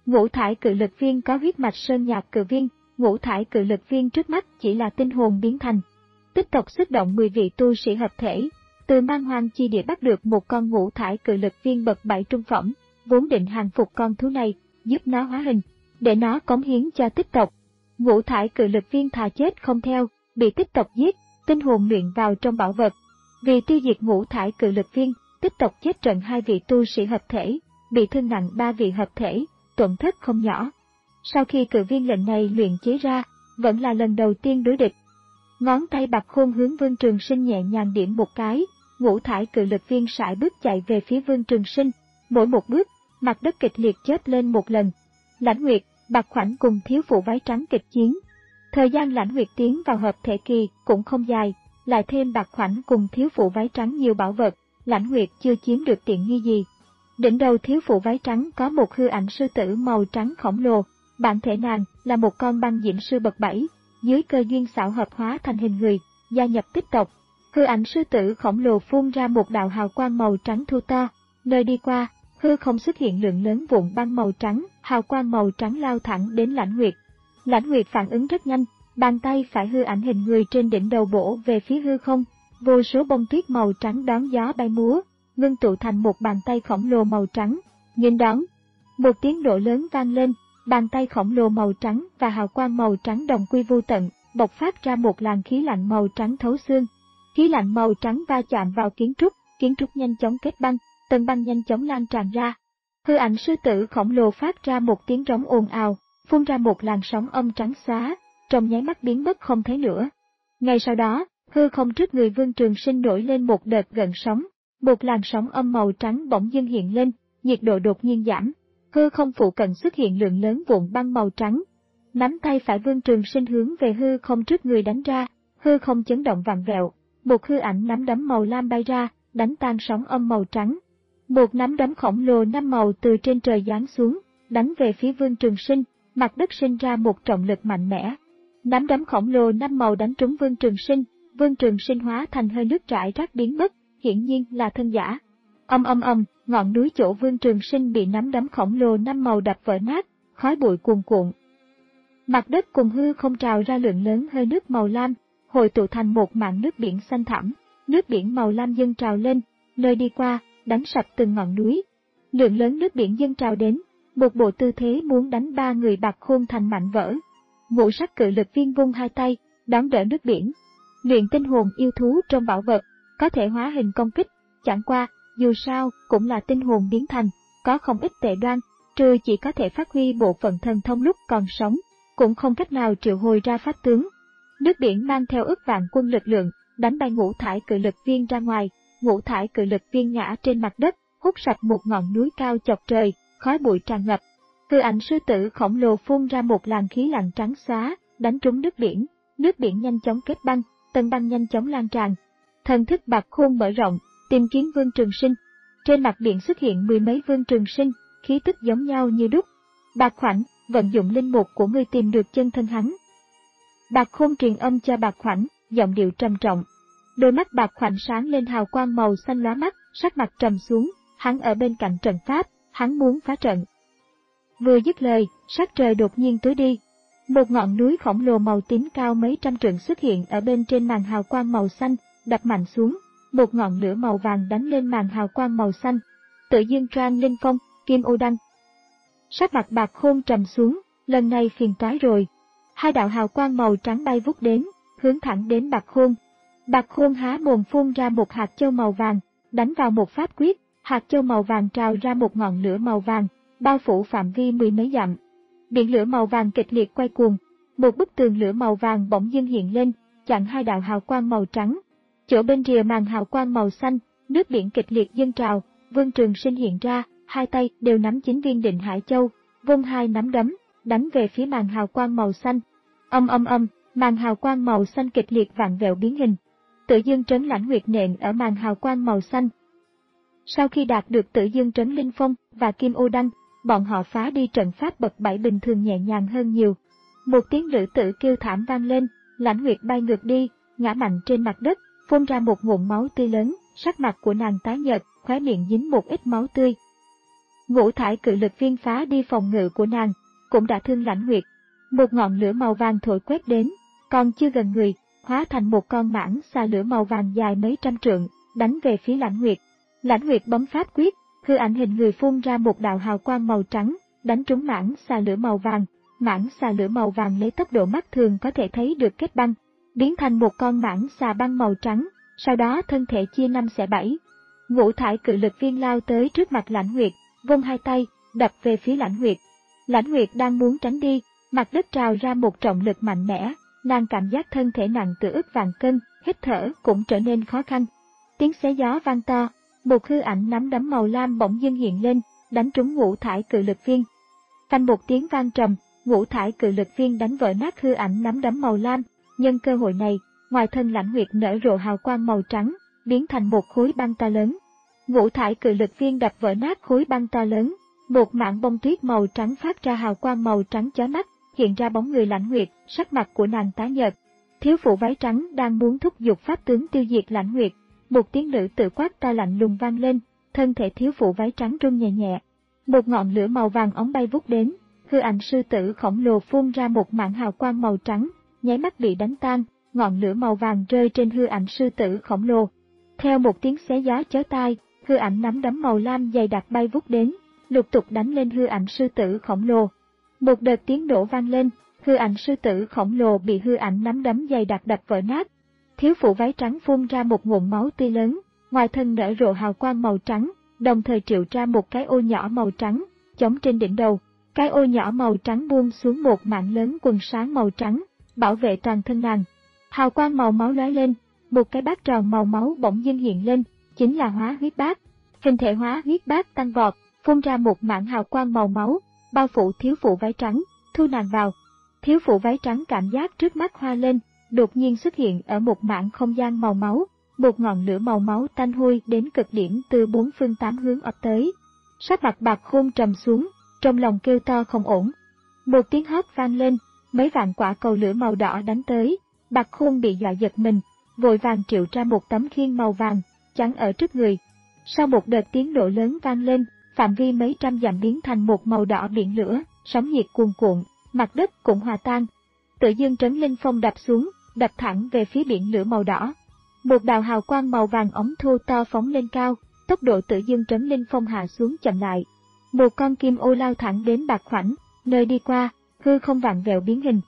Ngũ thải cự lực viên có huyết mạch sơn nhạc cự viên, ngũ thải cự lực viên trước mắt chỉ là tinh hồn biến thành. Tích tộc xuất động mười vị tu sĩ hợp thể, từ Man Hoang chi địa bắt được một con ngũ thải cự lực viên bậc bảy trung phẩm, vốn định hàng phục con thú này, giúp nó hóa hình, để nó cống hiến cho tích tộc. Ngũ thải cự lực viên thà chết không theo, bị tích tộc giết, tinh hồn luyện vào trong bảo vật. Vì tiêu diệt ngũ thải cự lực viên, tích tộc chết trận hai vị tu sĩ hợp thể, bị thương nặng ba vị hợp thể, tổn thất không nhỏ. Sau khi cự viên lệnh này luyện chế ra, vẫn là lần đầu tiên đối địch. Ngón tay bạc khôn hướng Vương Trường Sinh nhẹ nhàng điểm một cái, ngũ thải cự lực viên sải bước chạy về phía Vương Trường Sinh. Mỗi một bước, mặt đất kịch liệt chớp lên một lần. Lãnh Nguyệt, Bạc Khoảnh cùng thiếu phụ váy trắng kịch chiến. Thời gian Lãnh Nguyệt tiến vào hợp thể kỳ cũng không dài, lại thêm Bạc Khoảnh cùng thiếu phụ váy trắng nhiều bảo vật, Lãnh Nguyệt chưa chiếm được tiện nghi gì. Đỉnh đầu thiếu phụ váy trắng có một hư ảnh sư tử màu trắng khổng lồ, bản thể nàng là một con băng diễm sư bậc bảy, dưới cơ duyên xảo hợp hóa thành hình người, gia nhập tích tộc. Hư ảnh sư tử khổng lồ phun ra một đạo hào quang màu trắng thu to, nơi đi qua, hư không xuất hiện lượng lớn vụn băng màu trắng, hào quang màu trắng lao thẳng đến Lãnh Nguyệt. Lãnh Nguyệt phản ứng rất nhanh, bàn tay phải hư ảnh hình người trên đỉnh đầu bổ về phía hư không, vô số bông tuyết màu trắng đón gió bay múa, ngưng tụ thành một bàn tay khổng lồ màu trắng, nghênh đón. Một tiếng nổ lớn vang lên, bàn tay khổng lồ màu trắng và hào quang màu trắng đồng quy vô tận, bộc phát ra một làn khí lạnh màu trắng thấu xương. Khí lạnh màu trắng va chạm vào kiến trúc, kiến trúc nhanh chóng kết băng, tầng băng nhanh chóng lan tràn ra. Hư ảnh sư tử khổng lồ phát ra một tiếng rống ồn ào, phun ra một làn sóng âm trắng xóa, trong nháy mắt biến mất không thấy nữa. Ngay sau đó, hư không trước người Vương Trường Sinh nổi lên một đợt gợn sóng, một làn sóng âm màu trắng bỗng dưng hiện lên, nhiệt độ đột nhiên giảm. Hư không phụ cận xuất hiện lượng lớn vụn băng màu trắng. Nắm tay phải Vương Trường Sinh hướng về hư không trước người đánh ra, hư không chấn động vặn vẹo, một hư ảnh nắm đấm màu lam bay ra, đánh tan sóng âm màu trắng. Một nắm đấm khổng lồ năm màu từ trên trời giáng xuống, đánh về phía Vương Trường Sinh, mặt đất sinh ra một trọng lực mạnh mẽ. Nắm đấm khổng lồ năm màu đánh trúng Vương Trường Sinh, Vương Trường Sinh hóa thành hơi nước rải rác biến mất, hiển nhiên là thân giả. Âm âm âm, ngọn núi chỗ Vương Trường Sinh bị nắm đấm khổng lồ năm màu đập vỡ nát, khói bụi cuồn cuộn. Mặt đất cùng hư không trào ra lượng lớn hơi nước màu lam, hội tụ thành một mảng nước biển xanh thẳm, nước biển màu lam dâng trào lên, nơi đi qua, đánh sập từng ngọn núi. Lượng lớn nước biển dâng trào đến, một bộ tư thế muốn đánh ba người Bạc Khôn thành mảnh vỡ. Ngũ sắc cự lực viên vung hai tay, đón đỡ nước biển. Luyện tinh hồn yêu thú trong bảo vật, có thể hóa hình công kích, chẳng qua, dù sao, cũng là tinh hồn biến thành, có không ít tệ đoan, trừ chỉ có thể phát huy bộ phận thần thông lúc còn sống, cũng không cách nào triệu hồi ra pháp tướng. Nước biển mang theo ức vạn quân lực lượng, đánh bay ngũ thải cự lực viên ra ngoài, ngũ thải cự lực viên ngã trên mặt đất, hút sạch một ngọn núi cao chọc trời, khói bụi tràn ngập. Hư ảnh sư tử khổng lồ phun ra một làn khí lạnh trắng xóa, đánh trúng nước biển, nước biển nhanh chóng kết băng, tầng băng nhanh chóng lan tràn. Thần thức Bạc Khôn mở rộng, tìm kiếm Vương Trường Sinh. Trên mặt biển xuất hiện mười mấy Vương Trường Sinh, khí tức giống nhau như đúc. Bạc Khoảnh, vận dụng linh mục của ngươi tìm được chân thân hắn. Bạc Khôn truyền âm cho Bạc Khoảnh, giọng điệu trầm trọng. Đôi mắt Bạc Khoảnh sáng lên hào quang màu xanh lóa mắt, sắc mặt trầm xuống, hắn ở bên cạnh trận pháp, hắn muốn phá trận. Vừa dứt lời, sắc trời đột nhiên tối đi. Một ngọn núi khổng lồ màu tím cao mấy trăm trượng xuất hiện ở bên trên màn hào quang màu xanh, đập mạnh xuống, một ngọn lửa màu vàng đánh lên màn hào quang màu xanh. Tự Dương Trang Linh Phong, Kim Ô Đăng. Sắc mặt Bạc Khôn trầm xuống, lần này phiền toái rồi. Hai đạo hào quang màu trắng bay vút đến, hướng thẳng đến Bạc Khôn. Bạc Khôn há mồm phun ra một hạt châu màu vàng, đánh vào một pháp quyết, hạt châu màu vàng trào ra một ngọn lửa màu vàng, bao phủ phạm vi mười mấy dặm. Biển lửa màu vàng kịch liệt quay cuồng, một bức tường lửa màu vàng bỗng dưng hiện lên, chặn hai đạo hào quang màu trắng. Chỗ bên rìa màn hào quang màu xanh, nước biển kịch liệt dâng trào, Vương Trường Sinh hiện ra, hai tay đều nắm chín viên Định Hải Châu, vung hai nắm đấm, đánh về phía màn hào quang màu xanh. Âm âm âm, màn hào quang màu xanh kịch liệt vặn vẹo biến hình. Tự Dương Trấn Lãnh Nguyệt nện ở màn hào quang màu xanh. Sau khi đạt được Tự Dương Trấn Linh Phong và Kim Ô Đăng, bọn họ phá đi trận pháp bậc bảy bình thường nhẹ nhàng hơn nhiều. Một tiếng lữ tử kêu thảm vang lên, Lãnh Nguyệt bay ngược đi, ngã mạnh trên mặt đất, phun ra một ngụm máu tươi lớn, sắc mặt của nàng tái nhợt, khóe miệng dính một ít máu tươi. Ngũ thải cự lực viên phá đi phòng ngự của nàng, cũng đã thương Lãnh Nguyệt. Một ngọn lửa màu vàng thổi quét đến, còn chưa gần người, hóa thành một con mãng xà lửa màu vàng dài mấy trăm trượng, đánh về phía Lãnh Nguyệt. Lãnh Nguyệt bấm pháp quyết, hư ảnh hình người phun ra một đạo hào quang màu trắng, đánh trúng mãng xà lửa màu vàng. Mãng xà lửa màu vàng lấy tốc độ mắt thường có thể thấy được kết băng, biến thành một con mãng xà băng màu trắng, sau đó thân thể chia năm xẻ bảy. Ngũ thải cự lực viên lao tới trước mặt Lãnh Nguyệt, vung hai tay, đập về phía Lãnh Nguyệt. Lãnh Nguyệt đang muốn tránh đi, mặt đất trào ra một trọng lực mạnh mẽ, nàng cảm giác thân thể nặng từ ức vạn cân, hít thở cũng trở nên khó khăn. Tiếng xé gió vang to, một hư ảnh nắm đấm màu lam bỗng dưng hiện lên, đánh trúng ngũ thải cự lực viên. Phanh một tiếng vang trầm, ngũ thải cự lực viên đánh vỡ nát hư ảnh nắm đấm màu lam. Nhân cơ hội này, ngoài thân Lãnh Nguyệt nở rộ hào quang màu trắng, biến thành một khối băng to lớn. Ngũ thải cự lực viên đập vỡ nát khối băng to lớn, một mảng bông tuyết màu trắng phát ra hào quang màu trắng chói mắt, hiện ra bóng người Lãnh Nguyệt, sắc mặt của nàng tái nhợt. Thiếu phụ váy trắng đang muốn thúc giục pháp tướng tiêu diệt Lãnh Nguyệt, một tiếng nữ tự quát to lạnh lùng vang lên, thân thể thiếu phụ váy trắng rung nhẹ nhẹ. Một ngọn lửa màu vàng óng bay vút đến, hư ảnh sư tử khổng lồ phun ra một mảng hào quang màu trắng, nháy mắt bị đánh tan, ngọn lửa màu vàng rơi trên hư ảnh sư tử khổng lồ. Theo một tiếng xé gió chói tai, hư ảnh nắm đấm màu lam dày đặc bay vút đến, lục tục đánh lên hư ảnh sư tử khổng lồ. Một đợt tiếng nổ vang lên, hư ảnh sư tử khổng lồ bị hư ảnh nắm đấm dày đặc đập vỡ nát. Thiếu phụ váy trắng phun ra một ngụm máu tươi lớn, ngoài thân nở rộ hào quang màu trắng, đồng thời triệu ra một cái ô nhỏ màu trắng, chống trên đỉnh đầu. Cái ô nhỏ màu trắng buông xuống một mảng lớn quần sáng màu trắng, bảo vệ toàn thân nàng. Hào quang màu máu lóe lên, một cái bát tròn màu máu bỗng dưng hiện lên, chính là hóa huyết bát. Hình thể hóa huyết bát tăng vọt, phun ra một mảng hào quang màu máu, bao phủ thiếu phụ váy trắng, thu nàng vào. Thiếu phụ váy trắng cảm giác trước mắt hoa lên, đột nhiên xuất hiện ở một mảng không gian màu máu, một ngọn lửa màu máu tanh hôi đến cực điểm từ bốn phương tám hướng ập tới. Sắc mặt Bạc Khôn trầm xuống, trong lòng kêu to không ổn. Một tiếng hót vang lên, mấy vạn quả cầu lửa màu đỏ đánh tới, Bạc Khôn bị dọa giật mình, vội vàng triệu ra một tấm khiên màu vàng, chắn ở trước người. Sau một đợt tiếng nổ lớn vang lên, phạm vi mấy trăm dặm biến thành một màu đỏ biển lửa, sóng nhiệt cuồn cuộn, mặt đất cũng hòa tan. Tự dưng trấn linh phong đập xuống, đập thẳng về phía biển lửa màu đỏ. Một đạo hào quang màu vàng ống thô to phóng lên cao, tốc độ tự dưng trấn linh phong hạ xuống chậm lại. Một con kim ô lao thẳng đến Bạc Khoảnh, nơi đi qua, hư không vặn vẹo biến hình.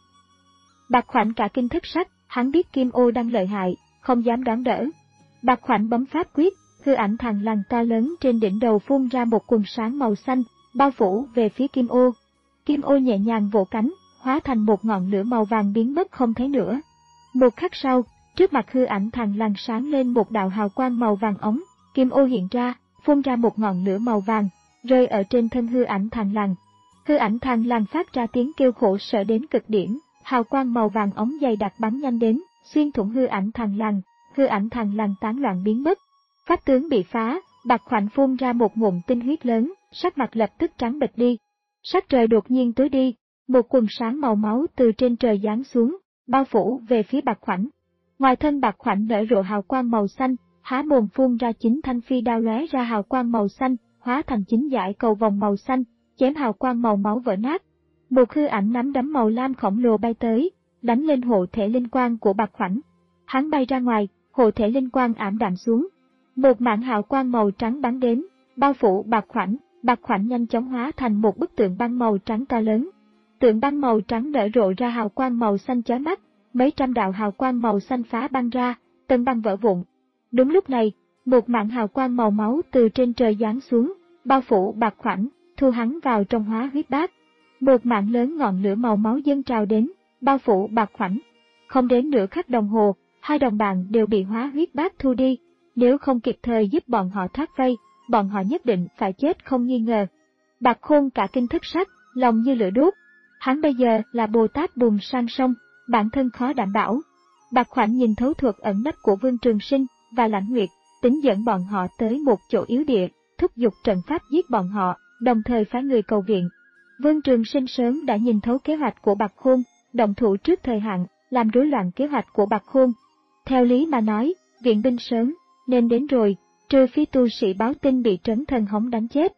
Bạc Khoảnh cả kinh thất sắc, hắn biết kim ô đang lợi hại, không dám đón đỡ. Bạc Khoảnh bấm pháp quyết, hư ảnh thằn lằn to lớn trên đỉnh đầu phun ra một quần sáng màu xanh, bao phủ về phía kim ô. Kim ô nhẹ nhàng vỗ cánh, hóa thành một ngọn lửa màu vàng biến mất không thấy nữa. Một khắc sau, trước mặt hư ảnh thằn lằn sáng lên một đạo hào quang màu vàng ống, kim ô hiện ra, phun ra một ngọn lửa màu vàng, rơi ở trên thân hư ảnh thằn lằn. Hư ảnh thằn lằn phát ra tiếng kêu khổ sở đến cực điểm, hào quang màu vàng ống dày đặc bắn nhanh đến, xuyên thủng hư ảnh thằn lằn, hư ảnh thằn lằn tán loạn biến mất. Pháp tướng bị phá, Bạc Khoảnh phun ra một ngụm tinh huyết lớn, sắc mặt lập tức trắng bệch đi. Sắc trời đột nhiên tối đi, một quần sáng màu máu từ trên trời giáng xuống, bao phủ về phía Bạc Khoảnh. Ngoài thân Bạc Khoảnh nở rộ hào quang màu xanh, há mồm phun ra chín thanh phi đao lóe ra hào quang màu xanh, hóa thành chín dải cầu vòng màu xanh, chém hào quang màu máu vỡ nát. Một hư ảnh nắm đấm màu lam khổng lồ bay tới, đánh lên hộ thể linh quang của Bạc Khoảnh. Hắn bay ra ngoài, hộ thể linh quang ảm đạm xuống. Một mảng hào quang màu trắng bắn đến, bao phủ Bạc Khoảnh. Bạc Khoảnh nhanh chóng hóa thành một bức tượng băng màu trắng to lớn. Tượng băng màu trắng nở rộ ra hào quang màu xanh chói mắt, mấy trăm đạo hào quang màu xanh phá băng ra, tầng băng vỡ vụn. Đúng lúc này, một mảng hào quang màu máu từ trên trời giáng xuống, bao phủ Bạc Khoảnh, thu hắn vào trong hóa huyết bát. Một mảng lớn ngọn lửa màu máu dâng trào đến, bao phủ Bạc Khoảnh. Không đến nửa khắc đồng hồ, hai đồng bạn đều bị hóa huyết bát thu đi. Nếu không kịp thời giúp bọn họ thoát vây, bọn họ nhất định phải chết không nghi ngờ. Bạc Khôn cả kinh thất sắc, lòng như lửa đốt. Hắn bây giờ là Bồ Tát bùn sang sông, bản thân khó đảm bảo. Bạc Khoảnh nhìn thấu thuật ẩn nấp của Vương Trường Sinh và Lãnh Nguyệt, tính dẫn bọn họ tới một chỗ yếu địa, thúc giục trận pháp giết bọn họ, đồng thời phái người cầu viện. Vương Trường Sinh sớm đã nhìn thấu kế hoạch của Bạc Khôn, động thủ trước thời hạn, làm rối loạn kế hoạch của Bạc Khôn. Theo lý mà nói, viện binh sớm nên đến rồi, trừ phi tu sĩ báo tin bị Trấn Thần Hống đánh chết.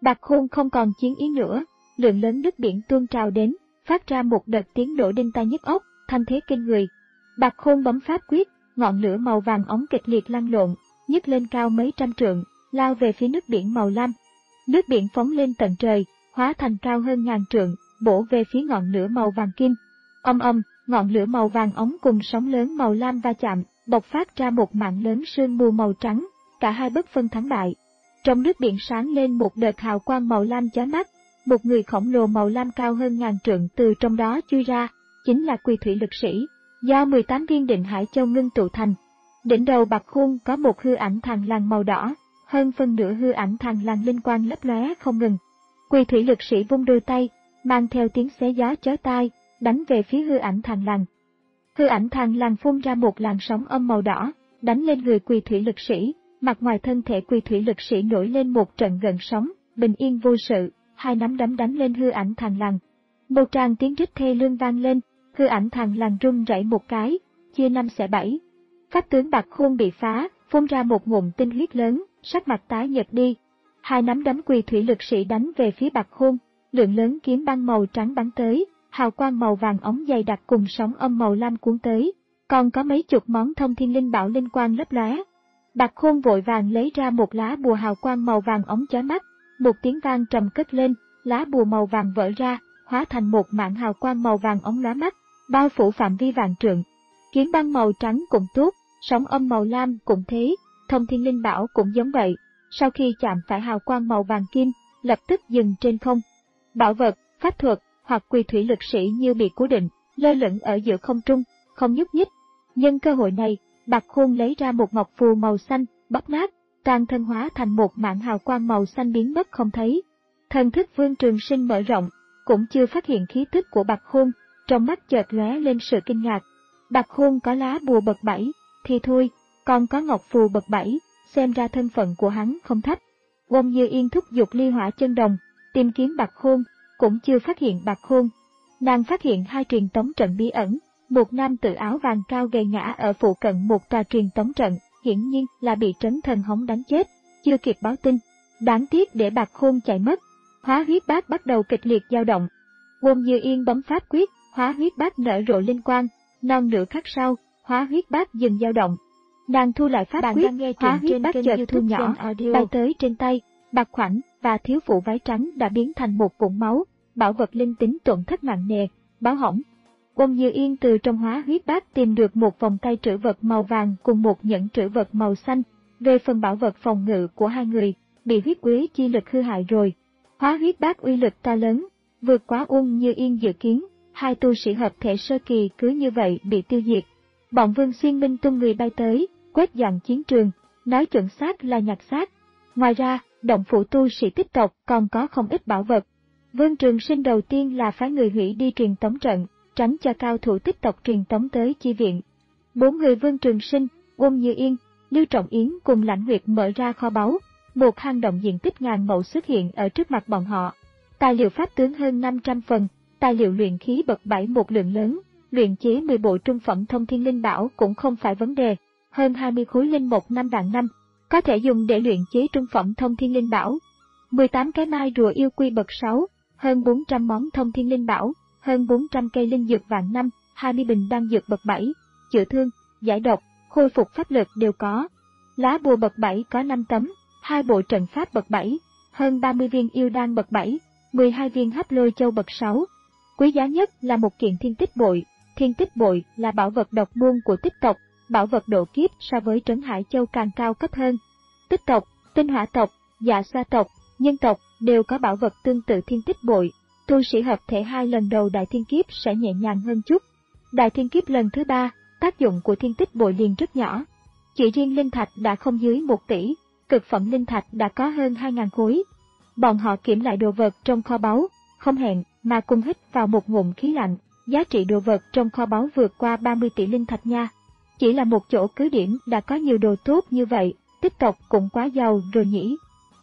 Bạc Khôn không còn chiến ý nữa, lượng lớn nước biển tuôn trào đến, phát ra một đợt tiếng nổ đinh tai nhức óc, thanh thế kinh người. Bạc Khôn bấm pháp quyết, ngọn lửa màu vàng óng kịch liệt lăn lộn, nhấc lên cao mấy trăm trượng, lao về phía nước biển màu lam. Nước biển phóng lên tận trời, hóa thành cao hơn ngàn trượng, bổ về phía ngọn lửa màu vàng kim. Ầm ầm, ngọn lửa màu vàng óng cùng sóng lớn màu lam va chạm, bộc phát ra một mảng lớn sương mù màu trắng, cả hai bất phân thắng bại. Trong nước biển sáng lên một đợt hào quang màu lam chói mắt, một người khổng lồ màu lam cao hơn ngàn trượng từ trong đó chui ra, chính là Quỳ Thủy Lực Sĩ, do mười tám viên Định Hải Châu ngưng tụ thành. Đỉnh đầu Bạc Khôn có một hư ảnh thằn lằn màu đỏ, hơn phân nửa hư ảnh thằn lằn linh quang lấp lóe không ngừng. Quỳ Thủy Lực Sĩ vung đôi tay, mang theo tiếng xé gió chói tai, đánh về phía hư ảnh thằn lằn. Hư ảnh thằn lằn phun ra một làn sóng âm màu đỏ, đánh lên người Quỳ Thủy Lực Sĩ, mặt ngoài thân thể Quỳ Thủy Lực Sĩ nổi lên một trận gợn sóng, bình yên vô sự, hai nắm đấm đánh lên hư ảnh thằn lằn. Một tràng tiếng rít thê lương vang lên, hư ảnh thằn lằn rung rẩy một cái, chia năm xẻ bảy. Pháp tướng Bạc Khôn bị phá, phun ra một ngụm tinh huyết lớn, sắc mặt tái nhợt đi. Hai nắm đấm Quỳ Thủy Lực Sĩ đánh về phía Bạc Khôn, lượng lớn kiếm băng màu trắng bắn tới, hào quang màu vàng óng dày đặc cùng sóng âm màu lam cuốn tới, còn có mấy chục món thông thiên linh bảo linh quang lấp lóe. Bạc Khôn vội vàng lấy ra một lá bùa hào quang màu vàng óng chói mắt, một tiếng vang trầm cất lên, lá bùa màu vàng vỡ ra, hóa thành một mảng hào quang màu vàng óng lóa mắt, bao phủ phạm vi vạn trượng. Kiếm băng màu trắng cũng tốt, sóng âm màu lam cũng thế, thông thiên linh bảo cũng giống vậy, sau khi chạm phải hào quang màu vàng kim, lập tức dừng trên không. Bảo vật, pháp thuật hoặc Quỳ Thủy Lực Sĩ như bị cố định, lơ lửng ở giữa không trung, không nhúc nhích. Nhân cơ hội này, Bạc Khôn lấy ra một ngọc phù màu xanh, bóp nát, toàn thân hóa thành một mảng hào quang màu xanh biến mất không thấy. Thần thức Vương Trường Sinh mở rộng, cũng chưa phát hiện khí tức của Bạc Khôn, trong mắt chợt lóe lên sự kinh ngạc. Bạc Khôn có lá bùa bậc bảy, thì thôi, còn có ngọc phù bậc bảy, xem ra thân phận của hắn không thấp. Wong Như Yên thúc giục ly hỏa chân đồng, tìm kiếm Bạc Khôn, cũng chưa phát hiện Bạc Khôn. Nàng phát hiện hai truyền tống trận bí ẩn, một nam tử áo vàng cao gầy ngã ở phụ cận một tòa truyền tống trận, hiển nhiên là bị Trấn Thần Hống đánh chết, chưa kịp báo tin. Đáng tiếc để Bạc Khôn chạy mất. Hóa huyết bát bắt đầu kịch liệt dao động. Wong Như Yên bấm pháp quyết, hóa huyết bát nở rộ linh quang, non nửa khắc sau, hóa huyết bát dừng dao động. Nàng thu lại pháp Bạn quyết, đang nghe hóa truyện huyết trên bát kênh chợt thu YouTube nhỏ, Zen Audio. bay tới trên tay, Bạc Khoảnh và thiếu phụ váy trắng đã biến thành một vũng máu, bảo vật linh tính tổn thất nặng nề, báo hỏng. Wong Như Yên từ trong hóa huyết bát tìm được một vòng tay trữ vật màu vàng cùng một nhẫn trữ vật màu xanh. Về phần bảo vật phòng ngự của hai người, bị huyết quế chi lực hư hại rồi. Hóa huyết bát uy lực to lớn, vượt quá Wong Như Yên dự kiến, hai tu sĩ hợp thể sơ kỳ cứ như vậy bị tiêu diệt. Bọn Vương Xuyên Minh tung người bay tới, quét dọn chiến trường, nói chuẩn xác là nhặt xác. Ngoài ra, động phủ tu sĩ tích tộc còn có không ít bảo vật. Vương Trường Sinh đầu tiên là phái người hủy đi truyền tống trận, tránh cho cao thủ tích tộc truyền tống tới chi viện. Bốn người Vương Trường Sinh, Wong Như Yên, Lưu Trọng Yến cùng Lãnh Nguyệt mở ra kho báu, một hang động diện tích ngàn mẫu xuất hiện ở trước mặt bọn họ. Tài liệu pháp tướng hơn năm trăm phần, tài liệu luyện khí bậc bảy một lượng lớn, luyện chế mười bộ trung phẩm thông thiên linh bảo cũng không phải vấn đề, hơn hai mươi khối linh một năm vạn năm, có thể dùng để luyện chế trung phẩm thông thiên linh bảo. mười tám cái mai rùa yêu quy bậc sáu, hơn bốn trăm món thông thiên linh bảo, hơn bốn trăm cây linh dược vạn năm, hai mươi bình đan dược bậc bảy, chữa thương, giải độc, khôi phục pháp lực đều có. Lá bùa bậc bảy có năm tấm, hai bộ trận pháp bậc bảy, hơn ba mươi viên yêu đan bậc bảy, mười hai viên hấp lôi châu bậc sáu. Quý giá nhất là một kiện thiên tích bội. Thiên tích bội là bảo vật độc môn của tích tộc, bảo vật độ kiếp so với Trấn Hải Châu càng cao cấp hơn. Tích tộc, Tinh Hỏa tộc, Dạ Xoa tộc, Nhân tộc đều có bảo vật tương tự thiên tích bội. Tu sĩ hợp thể hai lần đầu đại thiên kiếp sẽ nhẹ nhàng hơn chút. Đại thiên kiếp lần thứ ba, tác dụng của thiên tích bội liền rất nhỏ. Chỉ riêng linh thạch đã không dưới một tỷ, cực phẩm linh thạch đã có hơn hai ngàn khối. Bọn họ kiểm lại đồ vật trong kho báu, không hẹn mà cùng hít vào một ngụm khí lạnh. Giá trị đồ vật trong kho báu vượt qua ba mươi tỷ linh thạch nha. Chỉ là một chỗ cứ điểm đã có nhiều đồ tốt như vậy, tích tộc cũng quá giàu rồi nhỉ.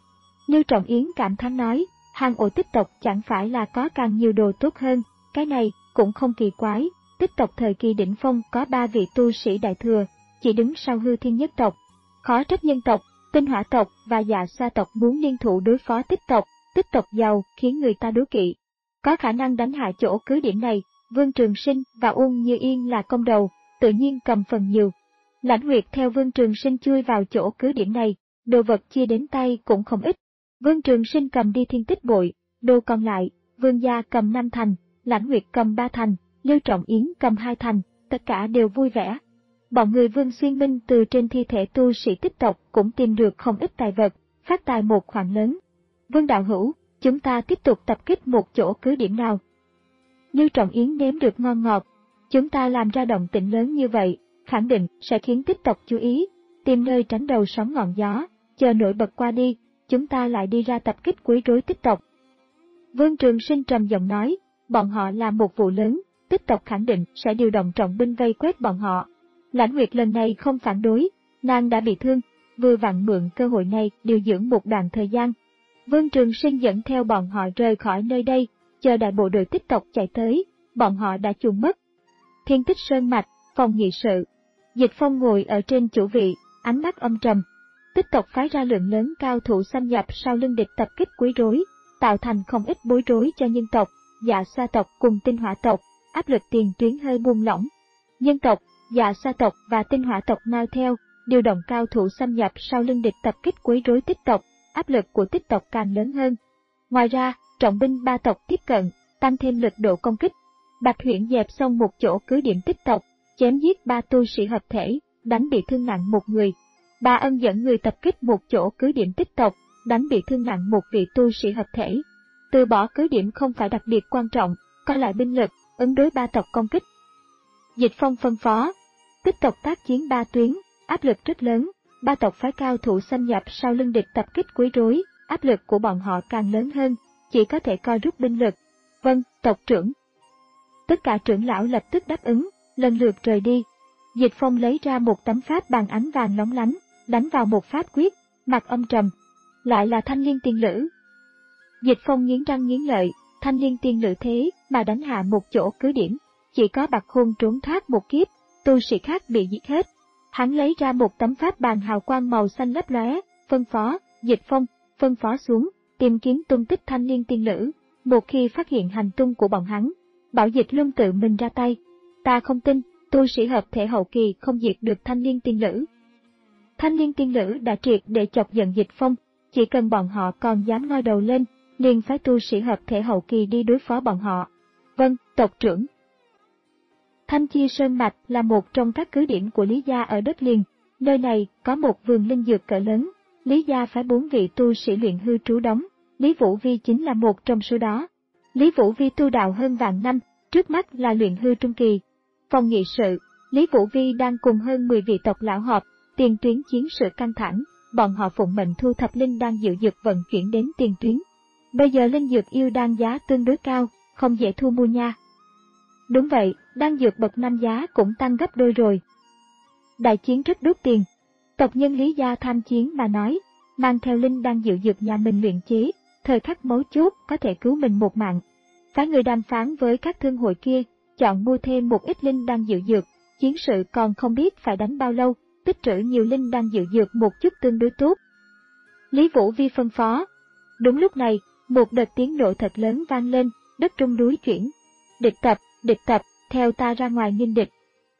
Lưu Trọng Yến cảm thán nói, hang ổ tích tộc chẳng phải là có càng nhiều đồ tốt hơn, cái này cũng không kỳ quái. Tích tộc thời kỳ đỉnh phong có ba vị tu sĩ đại thừa, chỉ đứng sau Hư Thiên nhất tộc. Khó trách Nhân tộc, Tinh Hỏa tộc và Dạ Xoa tộc muốn liên thủ đối phó tích tộc, tích tộc giàu khiến người ta đố kỵ. Có khả năng đánh hạ chỗ cứ điểm này, Vương Trường Sinh và Uông Như Yên là công đầu, tự nhiên cầm phần nhiều. Lãnh Nguyệt theo Vương Trường Sinh chui vào chỗ cứ điểm này, đồ vật chia đến tay cũng không ít. Vương Trường Sinh cầm đi thiên tích bội, đồ còn lại, Vương gia cầm năm thành, Lãnh Nguyệt cầm ba thành, Lưu Trọng Yến cầm hai thành, tất cả đều vui vẻ. Bọn người Vương Xuyên Minh từ trên thi thể tu sĩ tích tộc cũng tìm được không ít tài vật, phát tài một khoản lớn. Vương đạo hữu, chúng ta tiếp tục tập kích một chỗ cứ điểm nào? Lưu Trọng Yến nếm được ngon ngọt, chúng ta làm ra động tĩnh lớn như vậy, khẳng định sẽ khiến tích tộc chú ý, tìm nơi tránh đầu sóng ngọn gió, chờ nổi bật qua đi, chúng ta lại đi ra tập kích quấy rối tích tộc. Vương Trường Sinh trầm giọng nói, bọn họ làm một vụ lớn, tích tộc khẳng định sẽ điều động trọng binh vây quét bọn họ. Lãnh Nguyệt lần này không phản đối, nàng đã bị thương, vừa vặn mượn cơ hội này điều dưỡng một đoạn thời gian. Vương Trường Sinh dẫn theo bọn họ rời khỏi nơi đây, chờ đại bộ đội tích tộc chạy tới, bọn họ đã chuồn mất. Thiên Tích Sơn Mạch, phòng nghị sự. Dịch Phong ngồi ở trên chủ vị, ánh mắt âm trầm. Tích tộc phái ra lượng lớn cao thủ xâm nhập sau lưng địch tập kích quấy rối, tạo thành không ít bối rối cho nhân tộc, Dạ Xoa tộc cùng Tinh Hỏa tộc, áp lực tiền tuyến hơi buông lỏng. Nhân tộc, Dạ Xoa tộc và Tinh Hỏa tộc mau theo, điều động cao thủ xâm nhập sau lưng địch tập kích quấy rối tích tộc, áp lực của tích tộc càng lớn hơn. Ngoài ra, trọng binh ba tộc tiếp cận, tăng thêm lực độ công kích. Bạch Huyễn dẹp xong một chỗ cứ điểm tích tộc, chém giết ba tu sĩ hợp thể, đánh bị thương nặng một người. Ba Ân dẫn người tập kích một chỗ cứ điểm tích tộc, đánh bị thương nặng một vị tu sĩ hợp thể. Từ bỏ cứ điểm không phải đặc biệt quan trọng, coi lại binh lực, ứng đối ba tộc công kích. Dịch Phong phân phó, tích tộc tác chiến ba tuyến, áp lực rất lớn, ba tộc phái cao thủ xâm nhập sau lưng địch tập kích quấy rối, áp lực của bọn họ càng lớn hơn, chỉ có thể coi rút binh lực. Vâng, tộc trưởng. Tất cả trưởng lão lập tức đáp ứng, lần lượt rời đi. Dịch Phong lấy ra một tấm pháp bàn ánh vàng lóng lánh, đánh vào một pháp quyết, mặt âm trầm. Lại là Thanh Liên Tiên Lữ. Dịch Phong nghiến răng nghiến lợi, Thanh Liên Tiên Lữ thế mà đánh hạ một chỗ cứ điểm, chỉ có Bạc Khôn trốn thoát một kiếp, tu sĩ khác bị giết hết. Hắn lấy ra một tấm pháp bàn hào quang màu xanh lấp lóe, phân phó, Dịch Phong, phân phó xuống, tìm kiếm tung tích Thanh Liên Tiên Lữ. Một khi phát hiện hành tung của bọn hắn, bảo Dịch Luân tự mình ra tay. Ta không tin, tu sĩ hợp thể hậu kỳ không diệt được Thanh Liên Tiên Lữ. Thanh Liên Tiên Lữ đã triệt để chọc giận Dịch Phong, chỉ cần bọn họ còn dám ngoi đầu lên, liền phái tu sĩ hợp thể hậu kỳ đi đối phó bọn họ. Vâng, tộc trưởng. Thanh Chi Sơn Mạch là một trong các cứ điểm của Lý Gia ở đất liền, nơi này có một vườn linh dược cỡ lớn, Lý Gia phái bốn vị tu sĩ luyện hư trú đóng, Lý Vũ Vi chính là một trong số đó. Lý Vũ Vi tu đạo hơn vạn năm, trước mắt là luyện hư trung kỳ. Phòng nghị sự, Lý Vũ Vi đang cùng hơn mười vị tộc lão họp, tiền tuyến chiến sự căng thẳng, bọn họ phụng mệnh thu thập linh đan dự dược vận chuyển đến tiền tuyến. Bây giờ linh dược yêu đan giá tương đối cao, không dễ thu mua nha. Đúng vậy, đan dược bậc năm giá cũng tăng gấp đôi rồi. Đại chiến rất đốt tiền. Tộc nhân Lý Gia tham chiến mà nói, mang theo linh đan dự dược nhà mình luyện chế, thời khắc mấu chốt có thể cứu mình một mạng. Phái người đàm phán với các thương hội kia, chọn mua thêm một ít linh đan dự dược, chiến sự còn không biết phải đánh bao lâu, tích trữ nhiều linh đan dự dược một chút tương đối tốt. Lý Vũ Vi phân phó. Đúng lúc này, một đợt tiếng nổ thật lớn vang lên, đất rung núi chuyển. Địch tập, địch tập, theo ta ra ngoài nghênh địch.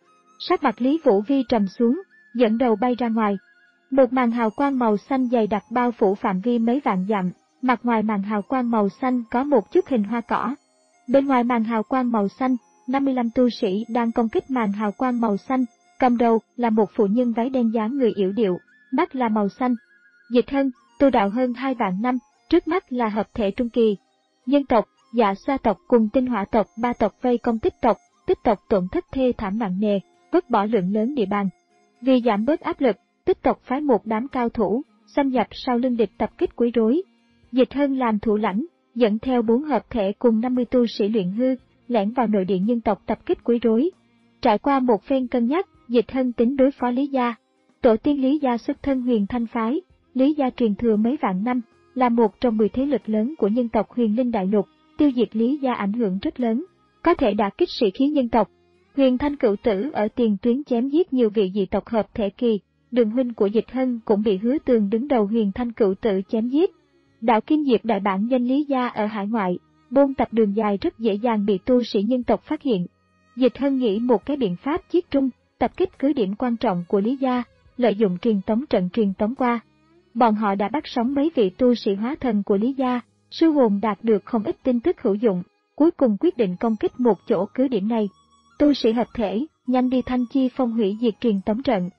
Sắc mặt Lý Vũ Vi trầm xuống, dẫn đầu bay ra ngoài. Một màn hào quang màu xanh dày đặc bao phủ phạm vi mấy vạn dặm, mặt ngoài màn hào quang màu xanh có một chút hình hoa cỏ. Bên ngoài màn hào quang màu xanh, năm mươi lăm tu sĩ đang công kích màn hào quang màu xanh, cầm đầu là một phụ nhân váy đen dáng người yểu điệu, mắt là màu xanh. Dịch Hân, tu đạo hơn hai vạn năm, trước mắt là hợp thể trung kỳ. Nhân tộc, Dạ Xoa tộc cùng Tinh Hỏa tộc ba tộc vây công tích tộc, tích tộc tổn thất thê thảm nặng nề, vứt bỏ lượng lớn địa bàn. Vì giảm bớt áp lực, tích tộc phái một đám cao thủ, xâm nhập sau lưng địch tập kích quấy rối. Dịch Hân làm thủ lãnh, dẫn theo bốn hợp thể cùng năm mươi tu sĩ luyện hư, lẻn vào nội địa nhân tộc tập kích quấy rối. Trải qua một phen cân nhắc, Dịch Hân tính đối phó Lý Gia. Tổ tiên Lý Gia xuất thân Huyền Thanh phái, Lý Gia truyền thừa mấy vạn năm, là một trong mười thế lực lớn của nhân tộc Huyền Linh Đại Lục, tiêu diệt Lý Gia ảnh hưởng rất lớn, có thể đả kích sĩ khí nhân tộc. Huyền Thanh cựu tử ở tiền tuyến chém giết nhiều vị dị tộc hợp thể kỳ, đường huynh của Dịch Hân cũng bị Hứa Tường đứng đầu Huyền Thanh cựu tử chém giết. Đạo Kim Diệp đại bản doanh Lý Gia ở hải ngoại, buôn tập đường dài rất dễ dàng bị tu sĩ nhân tộc phát hiện. Dịch Hân nghĩ một cái biện pháp chiết trung, tập kích cứ điểm quan trọng của Lý Gia, lợi dụng truyền tống trận truyền tống qua. Bọn họ đã bắt sống mấy vị tu sĩ hóa thần của Lý Gia, sư hồn đạt được không ít tin tức hữu dụng, cuối cùng quyết định công kích một chỗ cứ điểm này. Tu sĩ hợp thể, nhanh đi Thanh Chi Phong hủy diệt truyền tống trận.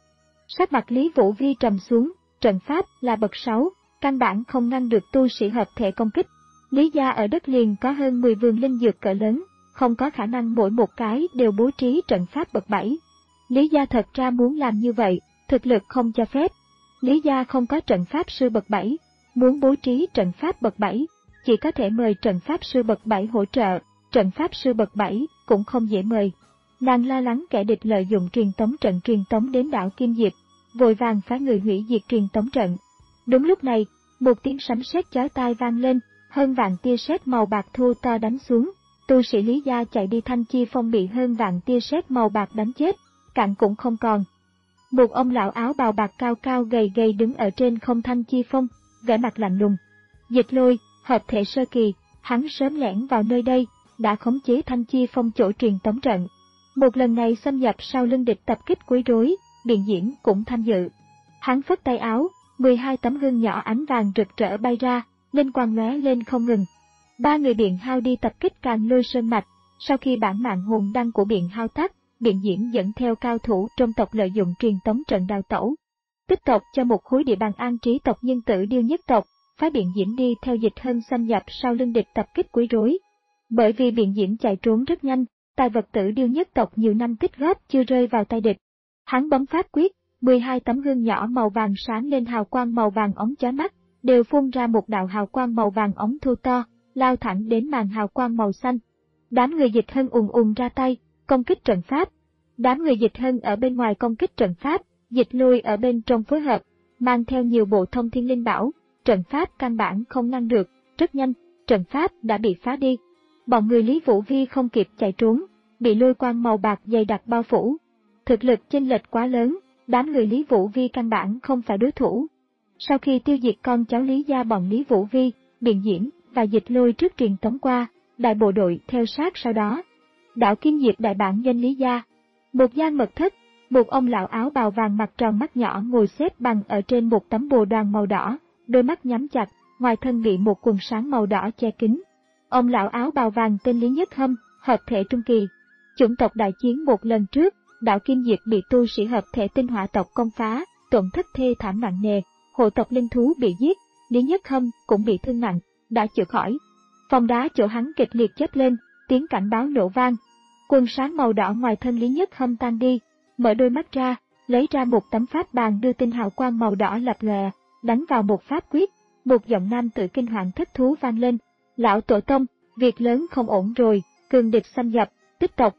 Sắc mặt Lý Vũ Vi trầm xuống, trận pháp là bậc sáu, căn bản không ngăn được tu sĩ hợp thể công kích. Lý Gia ở đất liền có hơn mười vườn linh dược cỡ lớn, không có khả năng mỗi một cái đều bố trí trận pháp bậc bảy. Lý Gia thật ra muốn làm như vậy, thực lực không cho phép. Lý Gia không có trận pháp sư bậc bảy, muốn bố trí trận pháp bậc bảy, chỉ có thể mời trận pháp sư bậc bảy hỗ trợ, trận pháp sư bậc bảy cũng không dễ mời. Nàng lo lắng kẻ địch lợi dụng truyền tống trận truyền tống đến đảo Kim Diệp, vội vàng phái người hủy diệt truyền tống trận. Đúng lúc này, một tiếng sấm sét chói tai vang lên, hơn vạn tia sét màu bạc thô to đánh xuống. Tu sĩ Lý Gia chạy đi Thanh Chi Phong bị hơn vạn tia sét màu bạc đánh chết, cạn cũng không còn. Một ông lão áo bào bạc cao cao gầy gầy đứng ở trên không Thanh Chi Phong, vẻ mặt lạnh lùng. Dịch Lôi, hợp thể sơ kỳ, hắn sớm lẻn vào nơi đây, đã khống chế Thanh Chi Phong chỗ truyền tống trận. Một lần này xâm nhập sau lưng địch tập kích quấy rối, Biện Diễn cũng tham dự. Hắn phất tay áo, mười hai tấm gương nhỏ ánh vàng rực rỡ bay ra, linh quang lóe lên không ngừng. Ba người Biện Hao đi tập kích Càn Lôi Sơn Mạch, sau khi bản mạng hồn đăng của Biện Hao tắt, Biện Diễn dẫn theo cao thủ trong tộc lợi dụng truyền tống trận đào tẩu. Tích tộc cho một khối địa bàn an trí tộc nhân tử Điêu nhất tộc, phái Biện Diễn đi theo Dịch Hân xâm nhập sau lưng địch tập kích quấy rối. Bởi vì Biện Diễn chạy trốn rất nhanh, tài vật tử Điêu nhất tộc nhiều năm tích góp chưa rơi vào tay địch. Hắn bấm pháp quyết, mười hai tấm gương nhỏ màu vàng sáng lên hào quang màu vàng ống chói mắt, đều phun ra một đạo hào quang màu vàng ống thu to, lao thẳng đến màn hào quang màu xanh. Đám người Dịch Hân ùn ùn ra tay, công kích trận pháp. Đám người Dịch Hân ở bên ngoài công kích trận pháp, Dịch Lôi ở bên trong phối hợp, mang theo nhiều bộ thông thiên linh bảo, trận pháp căn bản không ngăn được, rất nhanh, trận pháp đã bị phá đi. Bọn người Lý Vũ Vi không kịp chạy trốn, bị lôi quang màu bạc dày đặc bao phủ. Thực lực chênh lệch quá lớn, đám người Lý Vũ Vi căn bản không phải đối thủ. Sau khi tiêu diệt con cháu Lý Gia bọn Lý Vũ Vi, Biện Diễn và Dịch Lôi trước truyền tống qua, đại bộ đội theo sát sau đó. Đảo Kim Diệp đại bản doanh Lý Gia. Một gian mật thất, một ông lão áo bào vàng mặt tròn mắt nhỏ ngồi xếp bằng ở trên một tấm bồ đoàn màu đỏ, đôi mắt nhắm chặt, ngoài thân bị một quần sáng màu đỏ che kín. Ông lão áo bào vàng tên Lý Nhất Hâm, hợp thể trung kỳ. Chủng tộc đại chiến một lần trước, đảo Kim Diệp bị tu sĩ hợp thể tinh hỏa tộc công phá, tổn thất thê thảm nặng nề, hộ tộc linh thú bị giết, Lý Nhất Hâm cũng bị thương nặng, đã chữa khỏi. Phòng đá chỗ hắn kịch liệt chớp lên, tiếng cảnh báo nổ vang. Quần sáng màu đỏ ngoài thân Lý Nhất Hâm tan đi, mở đôi mắt ra, lấy ra một tấm pháp bàn đưa tinh hào quang màu đỏ lập lòe, đánh vào một pháp quyết, một giọng nam tự kinh hoàng thất thú vang lên. Lão tổ tông, việc lớn không ổn rồi, cường địch xâm nhập, tích tộc.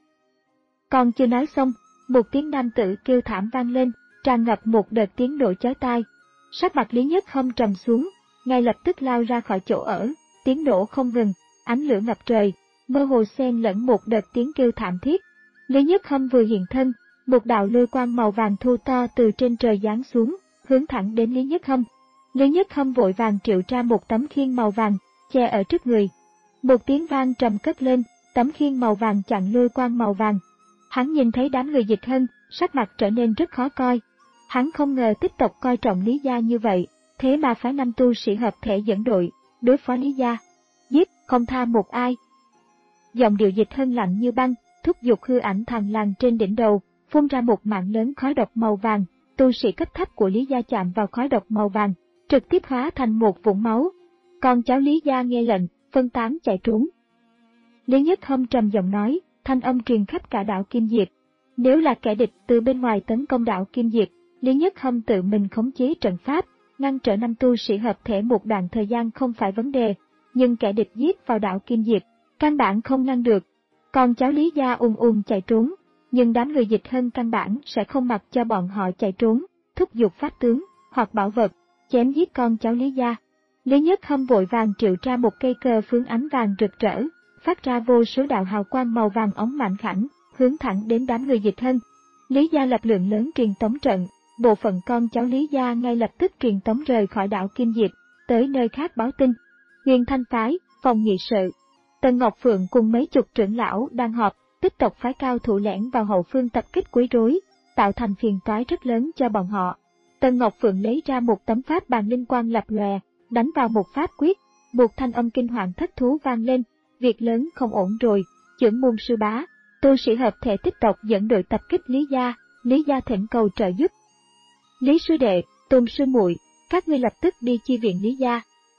Còn chưa nói xong, một tiếng nam tử kêu thảm vang lên, tràn ngập một đợt tiếng nổ chói tai. Sắc mặt Lý Nhất Hâm trầm xuống, ngay lập tức lao ra khỏi chỗ ở, tiếng nổ không ngừng, ánh lửa ngập trời, mơ hồ xen lẫn một đợt tiếng kêu thảm thiết. Lý Nhất Hâm vừa hiện thân, một đạo lôi quang màu vàng thu to từ trên trời giáng xuống, hướng thẳng đến Lý Nhất Hâm. Lý Nhất Hâm vội vàng triệu ra một tấm khiên màu vàng, che ở trước người. Một tiếng vang trầm cất lên, tấm khiên màu vàng chặn lôi quang màu vàng. Hắn nhìn thấy đám người Dịch Hân, sắc mặt trở nên rất khó coi. Hắn không ngờ Tích tộc coi trọng Lý Gia như vậy, thế mà phái năm tu sĩ hợp thể dẫn đội, đối phó Lý Gia. Giết, không tha một ai. Giọng điệu Dịch Hân lạnh như băng, thúc giục hư ảnh thằn lằn trên đỉnh đầu, phun ra một mạng lớn khói độc màu vàng. Tu sĩ cấp thấp của Lý Gia chạm vào khói độc màu vàng, trực tiếp hóa thành một vũng máu. Con cháu Lý Gia nghe lệnh, phân tán chạy trốn. Lý Nhất Hâm trầm giọng nói, thanh âm truyền khắp cả đảo Kim Diệp. Nếu là kẻ địch từ bên ngoài tấn công đảo Kim Diệp, Lý Nhất Hâm tự mình khống chế trận pháp, ngăn trở năm tu sĩ hợp thể một đoạn thời gian không phải vấn đề, nhưng kẻ địch giết vào đảo Kim Diệp, căn bản không ngăn được. Con cháu Lý Gia ùn ùn chạy trốn, nhưng đám người Dịch Hân căn bản sẽ không mặc cho bọn họ chạy trốn, thúc giục pháp tướng hoặc bảo vật, chém giết con cháu Lý Gia. Lý Nhất Hâm vội vàng triệu ra một cây cờ phướng ánh vàng rực rỡ, phát ra vô số đạo hào quang màu vàng óng mạnh khảnh, hướng thẳng đến đám người Dịch Hân. Lý Gia lập lượng lớn truyền tống trận, bộ phận con cháu Lý Gia ngay lập tức truyền tống rời khỏi đảo Kim Diệp. tới nơi khác báo tin. Huyền Thanh phái, phòng nghị sự. Tần Ngọc Phượng cùng mấy chục trưởng lão đang họp, tích tộc phái cao thủ lẻn vào hậu phương tập kích quấy rối, tạo thành phiền toái rất lớn cho bọn họ. Tần Ngọc Phượng lấy ra một tấm pháp bàn linh quang lập lòe, đánh vào một pháp quyết, một thanh âm kinh hoàng thất thú vang lên, việc lớn không ổn rồi, chưởng môn sư bá, tu sĩ hợp thể tích tộc dẫn đội tập kích Lý gia, Lý gia thỉnh cầu trợ giúp. Lý sư đệ, Tôn sư muội, các ngươi lập tức đi chi viện Lý gia.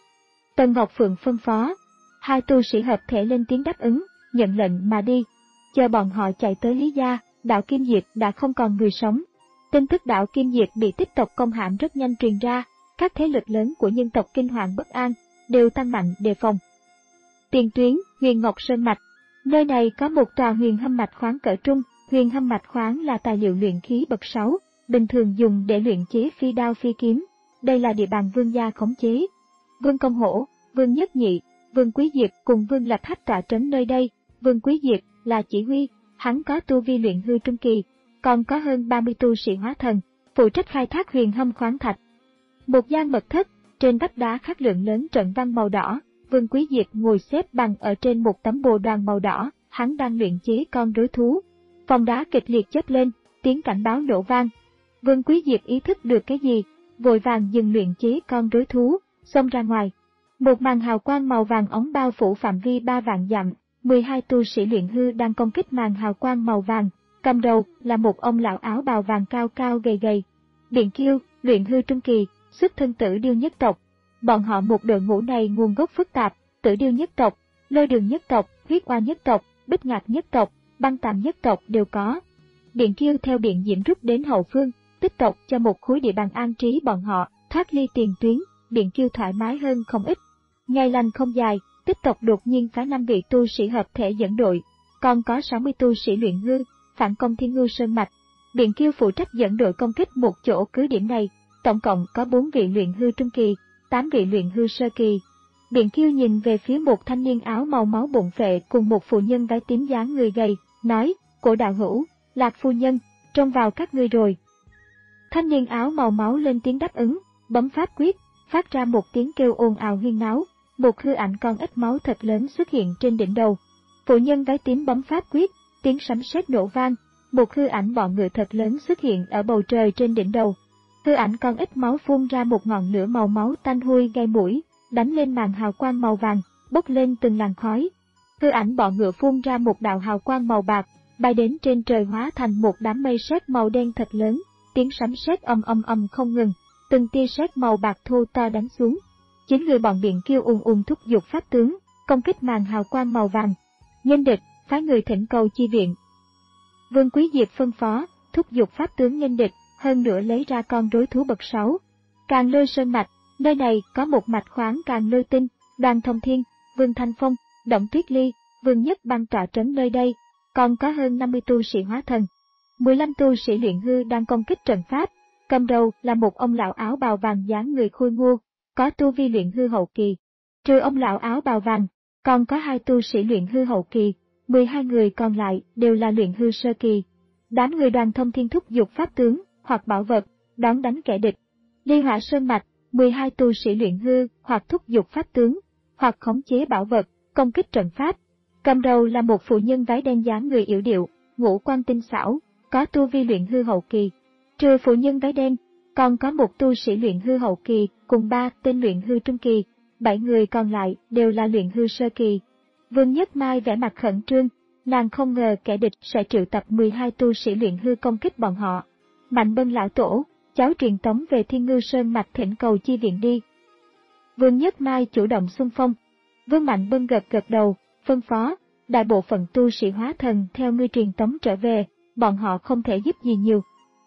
Tần Ngọc Phượng phân phó, hai tu sĩ hợp thể lên tiếng đáp ứng, nhận lệnh mà đi. Chờ bọn họ chạy tới Lý gia, đạo Kim Diệt đã không còn người sống. Tin tức đạo Kim Diệt bị tích tộc công hãm rất nhanh truyền ra, các thế lực lớn của nhân tộc kinh hoàng bất an, đều tăng mạnh đề phòng. Tiền tuyến, Huyền Ngọc Sơn Mạch. Nơi này có một tòa huyền hâm mạch khoáng cỡ trung. Huyền hâm mạch khoáng là tài liệu luyện khí bậc sáu, bình thường dùng để luyện chế phi đao phi kiếm. Đây là địa bàn Vương gia khống chế. Vương Công Hổ, Vương Nhất Nhị, Vương Quý Diệp cùng Vương Lập Hách tọa trấn nơi đây. Vương Quý Diệp là chỉ huy, hắn có tu vi luyện hư trung kỳ, còn có hơn ba mươi tu sĩ hóa thần, phụ trách khai thác huyền hâm khoáng thạch. Một gian mật thất, trên vách đá khắc lượng lớn trận văn màu đỏ. Vương Quý Diệp ngồi xếp bằng ở trên một tấm bồ đoàn màu đỏ, hắn đang luyện chế con rối thú. Phòng đá kịch liệt chớp lên, tiếng cảnh báo nổ vang. Vương Quý Diệp ý thức được cái gì, vội vàng dừng luyện chế con rối thú, xông ra ngoài. Một màn hào quang màu vàng óng bao phủ phạm vi ba vạn dặm, mười hai tu sĩ luyện hư đang công kích màn hào quang màu vàng, cầm đầu là một ông lão áo bào vàng cao cao gầy gầy. Biện Kiêu, luyện hư trung kỳ, xuất thân Tử Điêu nhất tộc. Bọn họ một đội ngũ này nguồn gốc phức tạp, Tử Điêu nhất tộc, Lôi Đường nhất tộc, Huyết Oa nhất tộc, Bích Ngạc nhất tộc, Băng Tạm nhất tộc đều có. Biện Kiêu theo Biện Diễm rút đến hậu phương, tích tộc cho một khối địa bàn an trí bọn họ, thoát ly tiền tuyến, Biện Kiêu thoải mái hơn không ít. Ngày lành không dài, tích tộc đột nhiên phái năm vị tu sĩ hợp thể dẫn đội, còn có sáu mươi tu sĩ luyện hư, phản công Thiên Ngưu Sơn Mạch. Biện Kiêu phụ trách dẫn đội công kích một chỗ cứ điểm này, tổng cộng có bốn vị luyện hư trung kỳ, tám vị luyện hư sơ kỳ. Biện Kiêu nhìn về phía một thanh niên áo màu máu bụng phệ cùng một phụ nhân váy tím dáng người gầy, nói, Cổ đạo hữu, Lạc phu nhân, trông vào các ngươi rồi. Thanh niên áo màu máu lên tiếng đáp ứng, bấm pháp quyết, phát ra một tiếng kêu ồn ào huyên náo, một hư ảnh con ít máu thật lớn xuất hiện trên đỉnh đầu. Phụ nhân váy tím bấm pháp quyết, tiếng sấm sét nổ vang, một hư ảnh bọn ngựa thật lớn xuất hiện ở bầu trời trên đỉnh đầu. Hư ảnh con ít máu phun ra một ngọn lửa màu máu tanh hôi gai mũi, đánh lên màn hào quang màu vàng, bốc lên từng làn khói. Hư ảnh bọn ngựa phun ra một đạo hào quang màu bạc, bay đến trên trời hóa thành một đám mây sét màu đen thật lớn, tiếng sấm sét ầm ầm ầm không ngừng, từng tia sét màu bạc thô to đánh xuống. Chín người bọn Biện Kiêu ùn ùn thúc giục pháp tướng, công kích màn hào quang màu vàng. Nhân địch, phái người thỉnh cầu chi viện. Vương Quý Diệp phân phó, thúc giục pháp tướng nhân địch, hơn nữa lấy ra con rối thú bậc sáu. Càng Lôi Sơn Mạch, nơi này có một mạch khoáng Càng Lôi Tinh, Đoàn Thông Thiên, Vương Thanh Phong, Động Tuyết Ly, Vương Nhất Băng tọa trấn nơi đây, còn có hơn năm mươi tu sĩ hóa thần. mười lăm tu sĩ luyện hư đang công kích trận pháp, cầm đầu là một ông lão áo bào vàng dáng người khôi ngô, có tu vi luyện hư hậu kỳ. Trừ ông lão áo bào vàng, còn có hai tu sĩ luyện hư hậu kỳ, mười hai người còn lại đều là luyện hư sơ kỳ. Đám người Đoàn Thông Thiên thúc giục pháp tướng hoặc bảo vật, đón đánh kẻ địch. Ly Hỏa Sơn Mạch, mười hai tu sĩ luyện hư hoặc thúc giục pháp tướng, hoặc khống chế bảo vật, công kích trận pháp. Cầm đầu là một phụ nhân váy đen dáng người yểu điệu, ngũ quan tinh xảo, có tu vi luyện hư hậu kỳ. Trừ phụ nhân váy đen, còn có một tu sĩ luyện hư hậu kỳ cùng ba tên luyện hư trung kỳ, bảy người còn lại đều là luyện hư sơ kỳ. Vương Nhất Mai vẻ mặt khẩn trương, nàng không ngờ kẻ địch sẽ triệu tập mười hai tu sĩ luyện hư công kích bọn họ. Mạnh Bân lão tổ, cháu truyền tống về Thiên Ngưu Sơn Mạch thỉnh cầu chi viện đi. Vương Nhất Mai chủ động xung phong. Vương Mạnh Bân gật gật đầu, phân phó, đại bộ phận tu sĩ hóa thần theo ngươi truyền tống trở về, bọn họ không thể giúp gì nhiều.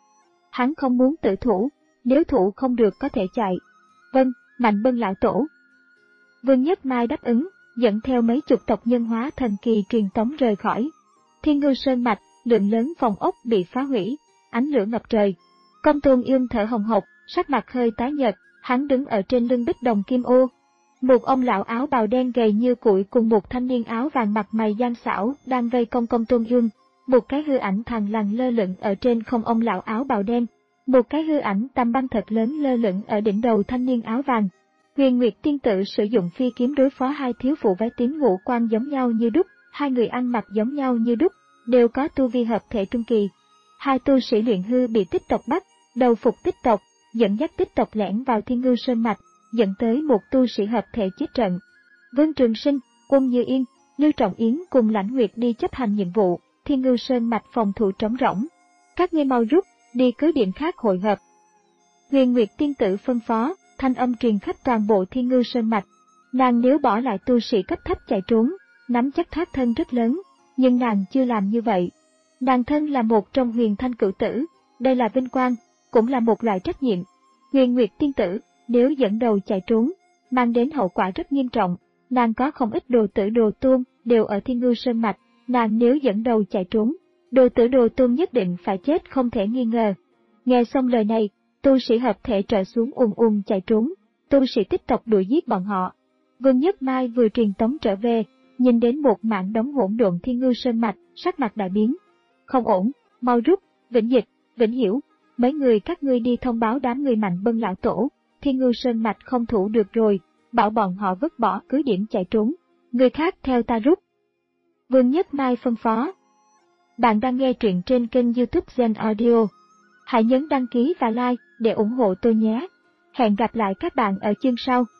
Hắn không muốn tự thủ, nếu thủ không được có thể chạy. Vâng, Mạnh Bân lão tổ. Vương Nhất Mai đáp ứng, dẫn theo mấy chục tộc nhân hóa thần kỳ truyền tống rời khỏi. Thiên Ngưu Sơn Mạch, lượng lớn phòng ốc bị phá hủy, ánh lửa ngập trời. Công Tôn Ương thở hồng hộc, sắc mặt hơi tái nhợt, hắn đứng ở trên lưng bích đồng kim ô. Một ông lão áo bào đen gầy như củi cùng một thanh niên áo vàng mặt mày gian xảo đang vây công Công Tôn Ương. Một cái hư ảnh thằn lằn lơ lửng ở trên không ông lão áo bào đen. Một cái hư ảnh tam băng thật lớn lơ lửng ở đỉnh đầu thanh niên áo vàng. Huyền Nguyệt tiên tử sử dụng phi kiếm đối phó hai thiếu phụ váy tím ngũ quan giống nhau như đúc, hai người ăn mặc giống nhau như đúc, đều có tu vi hợp thể trung kỳ. Hai tu sĩ luyện hư bị tích tộc bắt, đầu phục tích tộc, dẫn dắt tích tộc lẻn vào Thiên Ngưu Sơn Mạch, dẫn tới một tu sĩ hợp thể chết trận. Vương Trường Sinh, Quân Như Yên, Lưu Trọng Yến cùng Lãnh Nguyệt đi chấp hành nhiệm vụ, Thiên Ngưu Sơn Mạch phòng thủ trống rỗng. Các ngươi mau rút, đi cứ điểm khác hội hợp. Huyền Nguyệt tiên tử phân phó, thanh âm truyền khắp toàn bộ Thiên Ngưu Sơn Mạch. Nàng nếu bỏ lại tu sĩ cấp thấp chạy trốn, nắm chắc thoát thân rất lớn, nhưng nàng chưa làm như vậy. Nàng thân là một trong huyền thanh cửu tử, đây là vinh quang, cũng là một loại trách nhiệm. Huyền Nguyệt tiên tử, nếu dẫn đầu chạy trốn, mang đến hậu quả rất nghiêm trọng. Nàng có không ít đồ tử đồ tôn, đều ở Thiên Ngưu Sơn Mạch, nàng nếu dẫn đầu chạy trốn, đồ tử đồ tôn nhất định phải chết không thể nghi ngờ. Nghe xong lời này, tu sĩ hợp thể trở xuống ùn ùn chạy trốn, tu sĩ tích tộc đuổi giết bọn họ. Vương Nhất Mai vừa truyền tống trở về, nhìn đến một mảng đống hỗn độn Thiên Ngưu Sơn Mạch, sắc mặt đại biến. Không ổn, mau rút, Vĩnh Dịch, Vĩnh Hiểu, mấy người các ngươi đi thông báo đám người Mạnh Bân lão tổ, Thiên Ngưu Sơn Mạch không thủ được rồi, bảo bọn họ vứt bỏ cứ điểm chạy trốn, người khác theo ta rút. Vương Nhất Mai phân phó. Bạn đang nghe truyện trên kênh YouTube Gen Audio. Hãy nhấn đăng ký và like để ủng hộ tôi nhé. Hẹn gặp lại các bạn ở chương sau.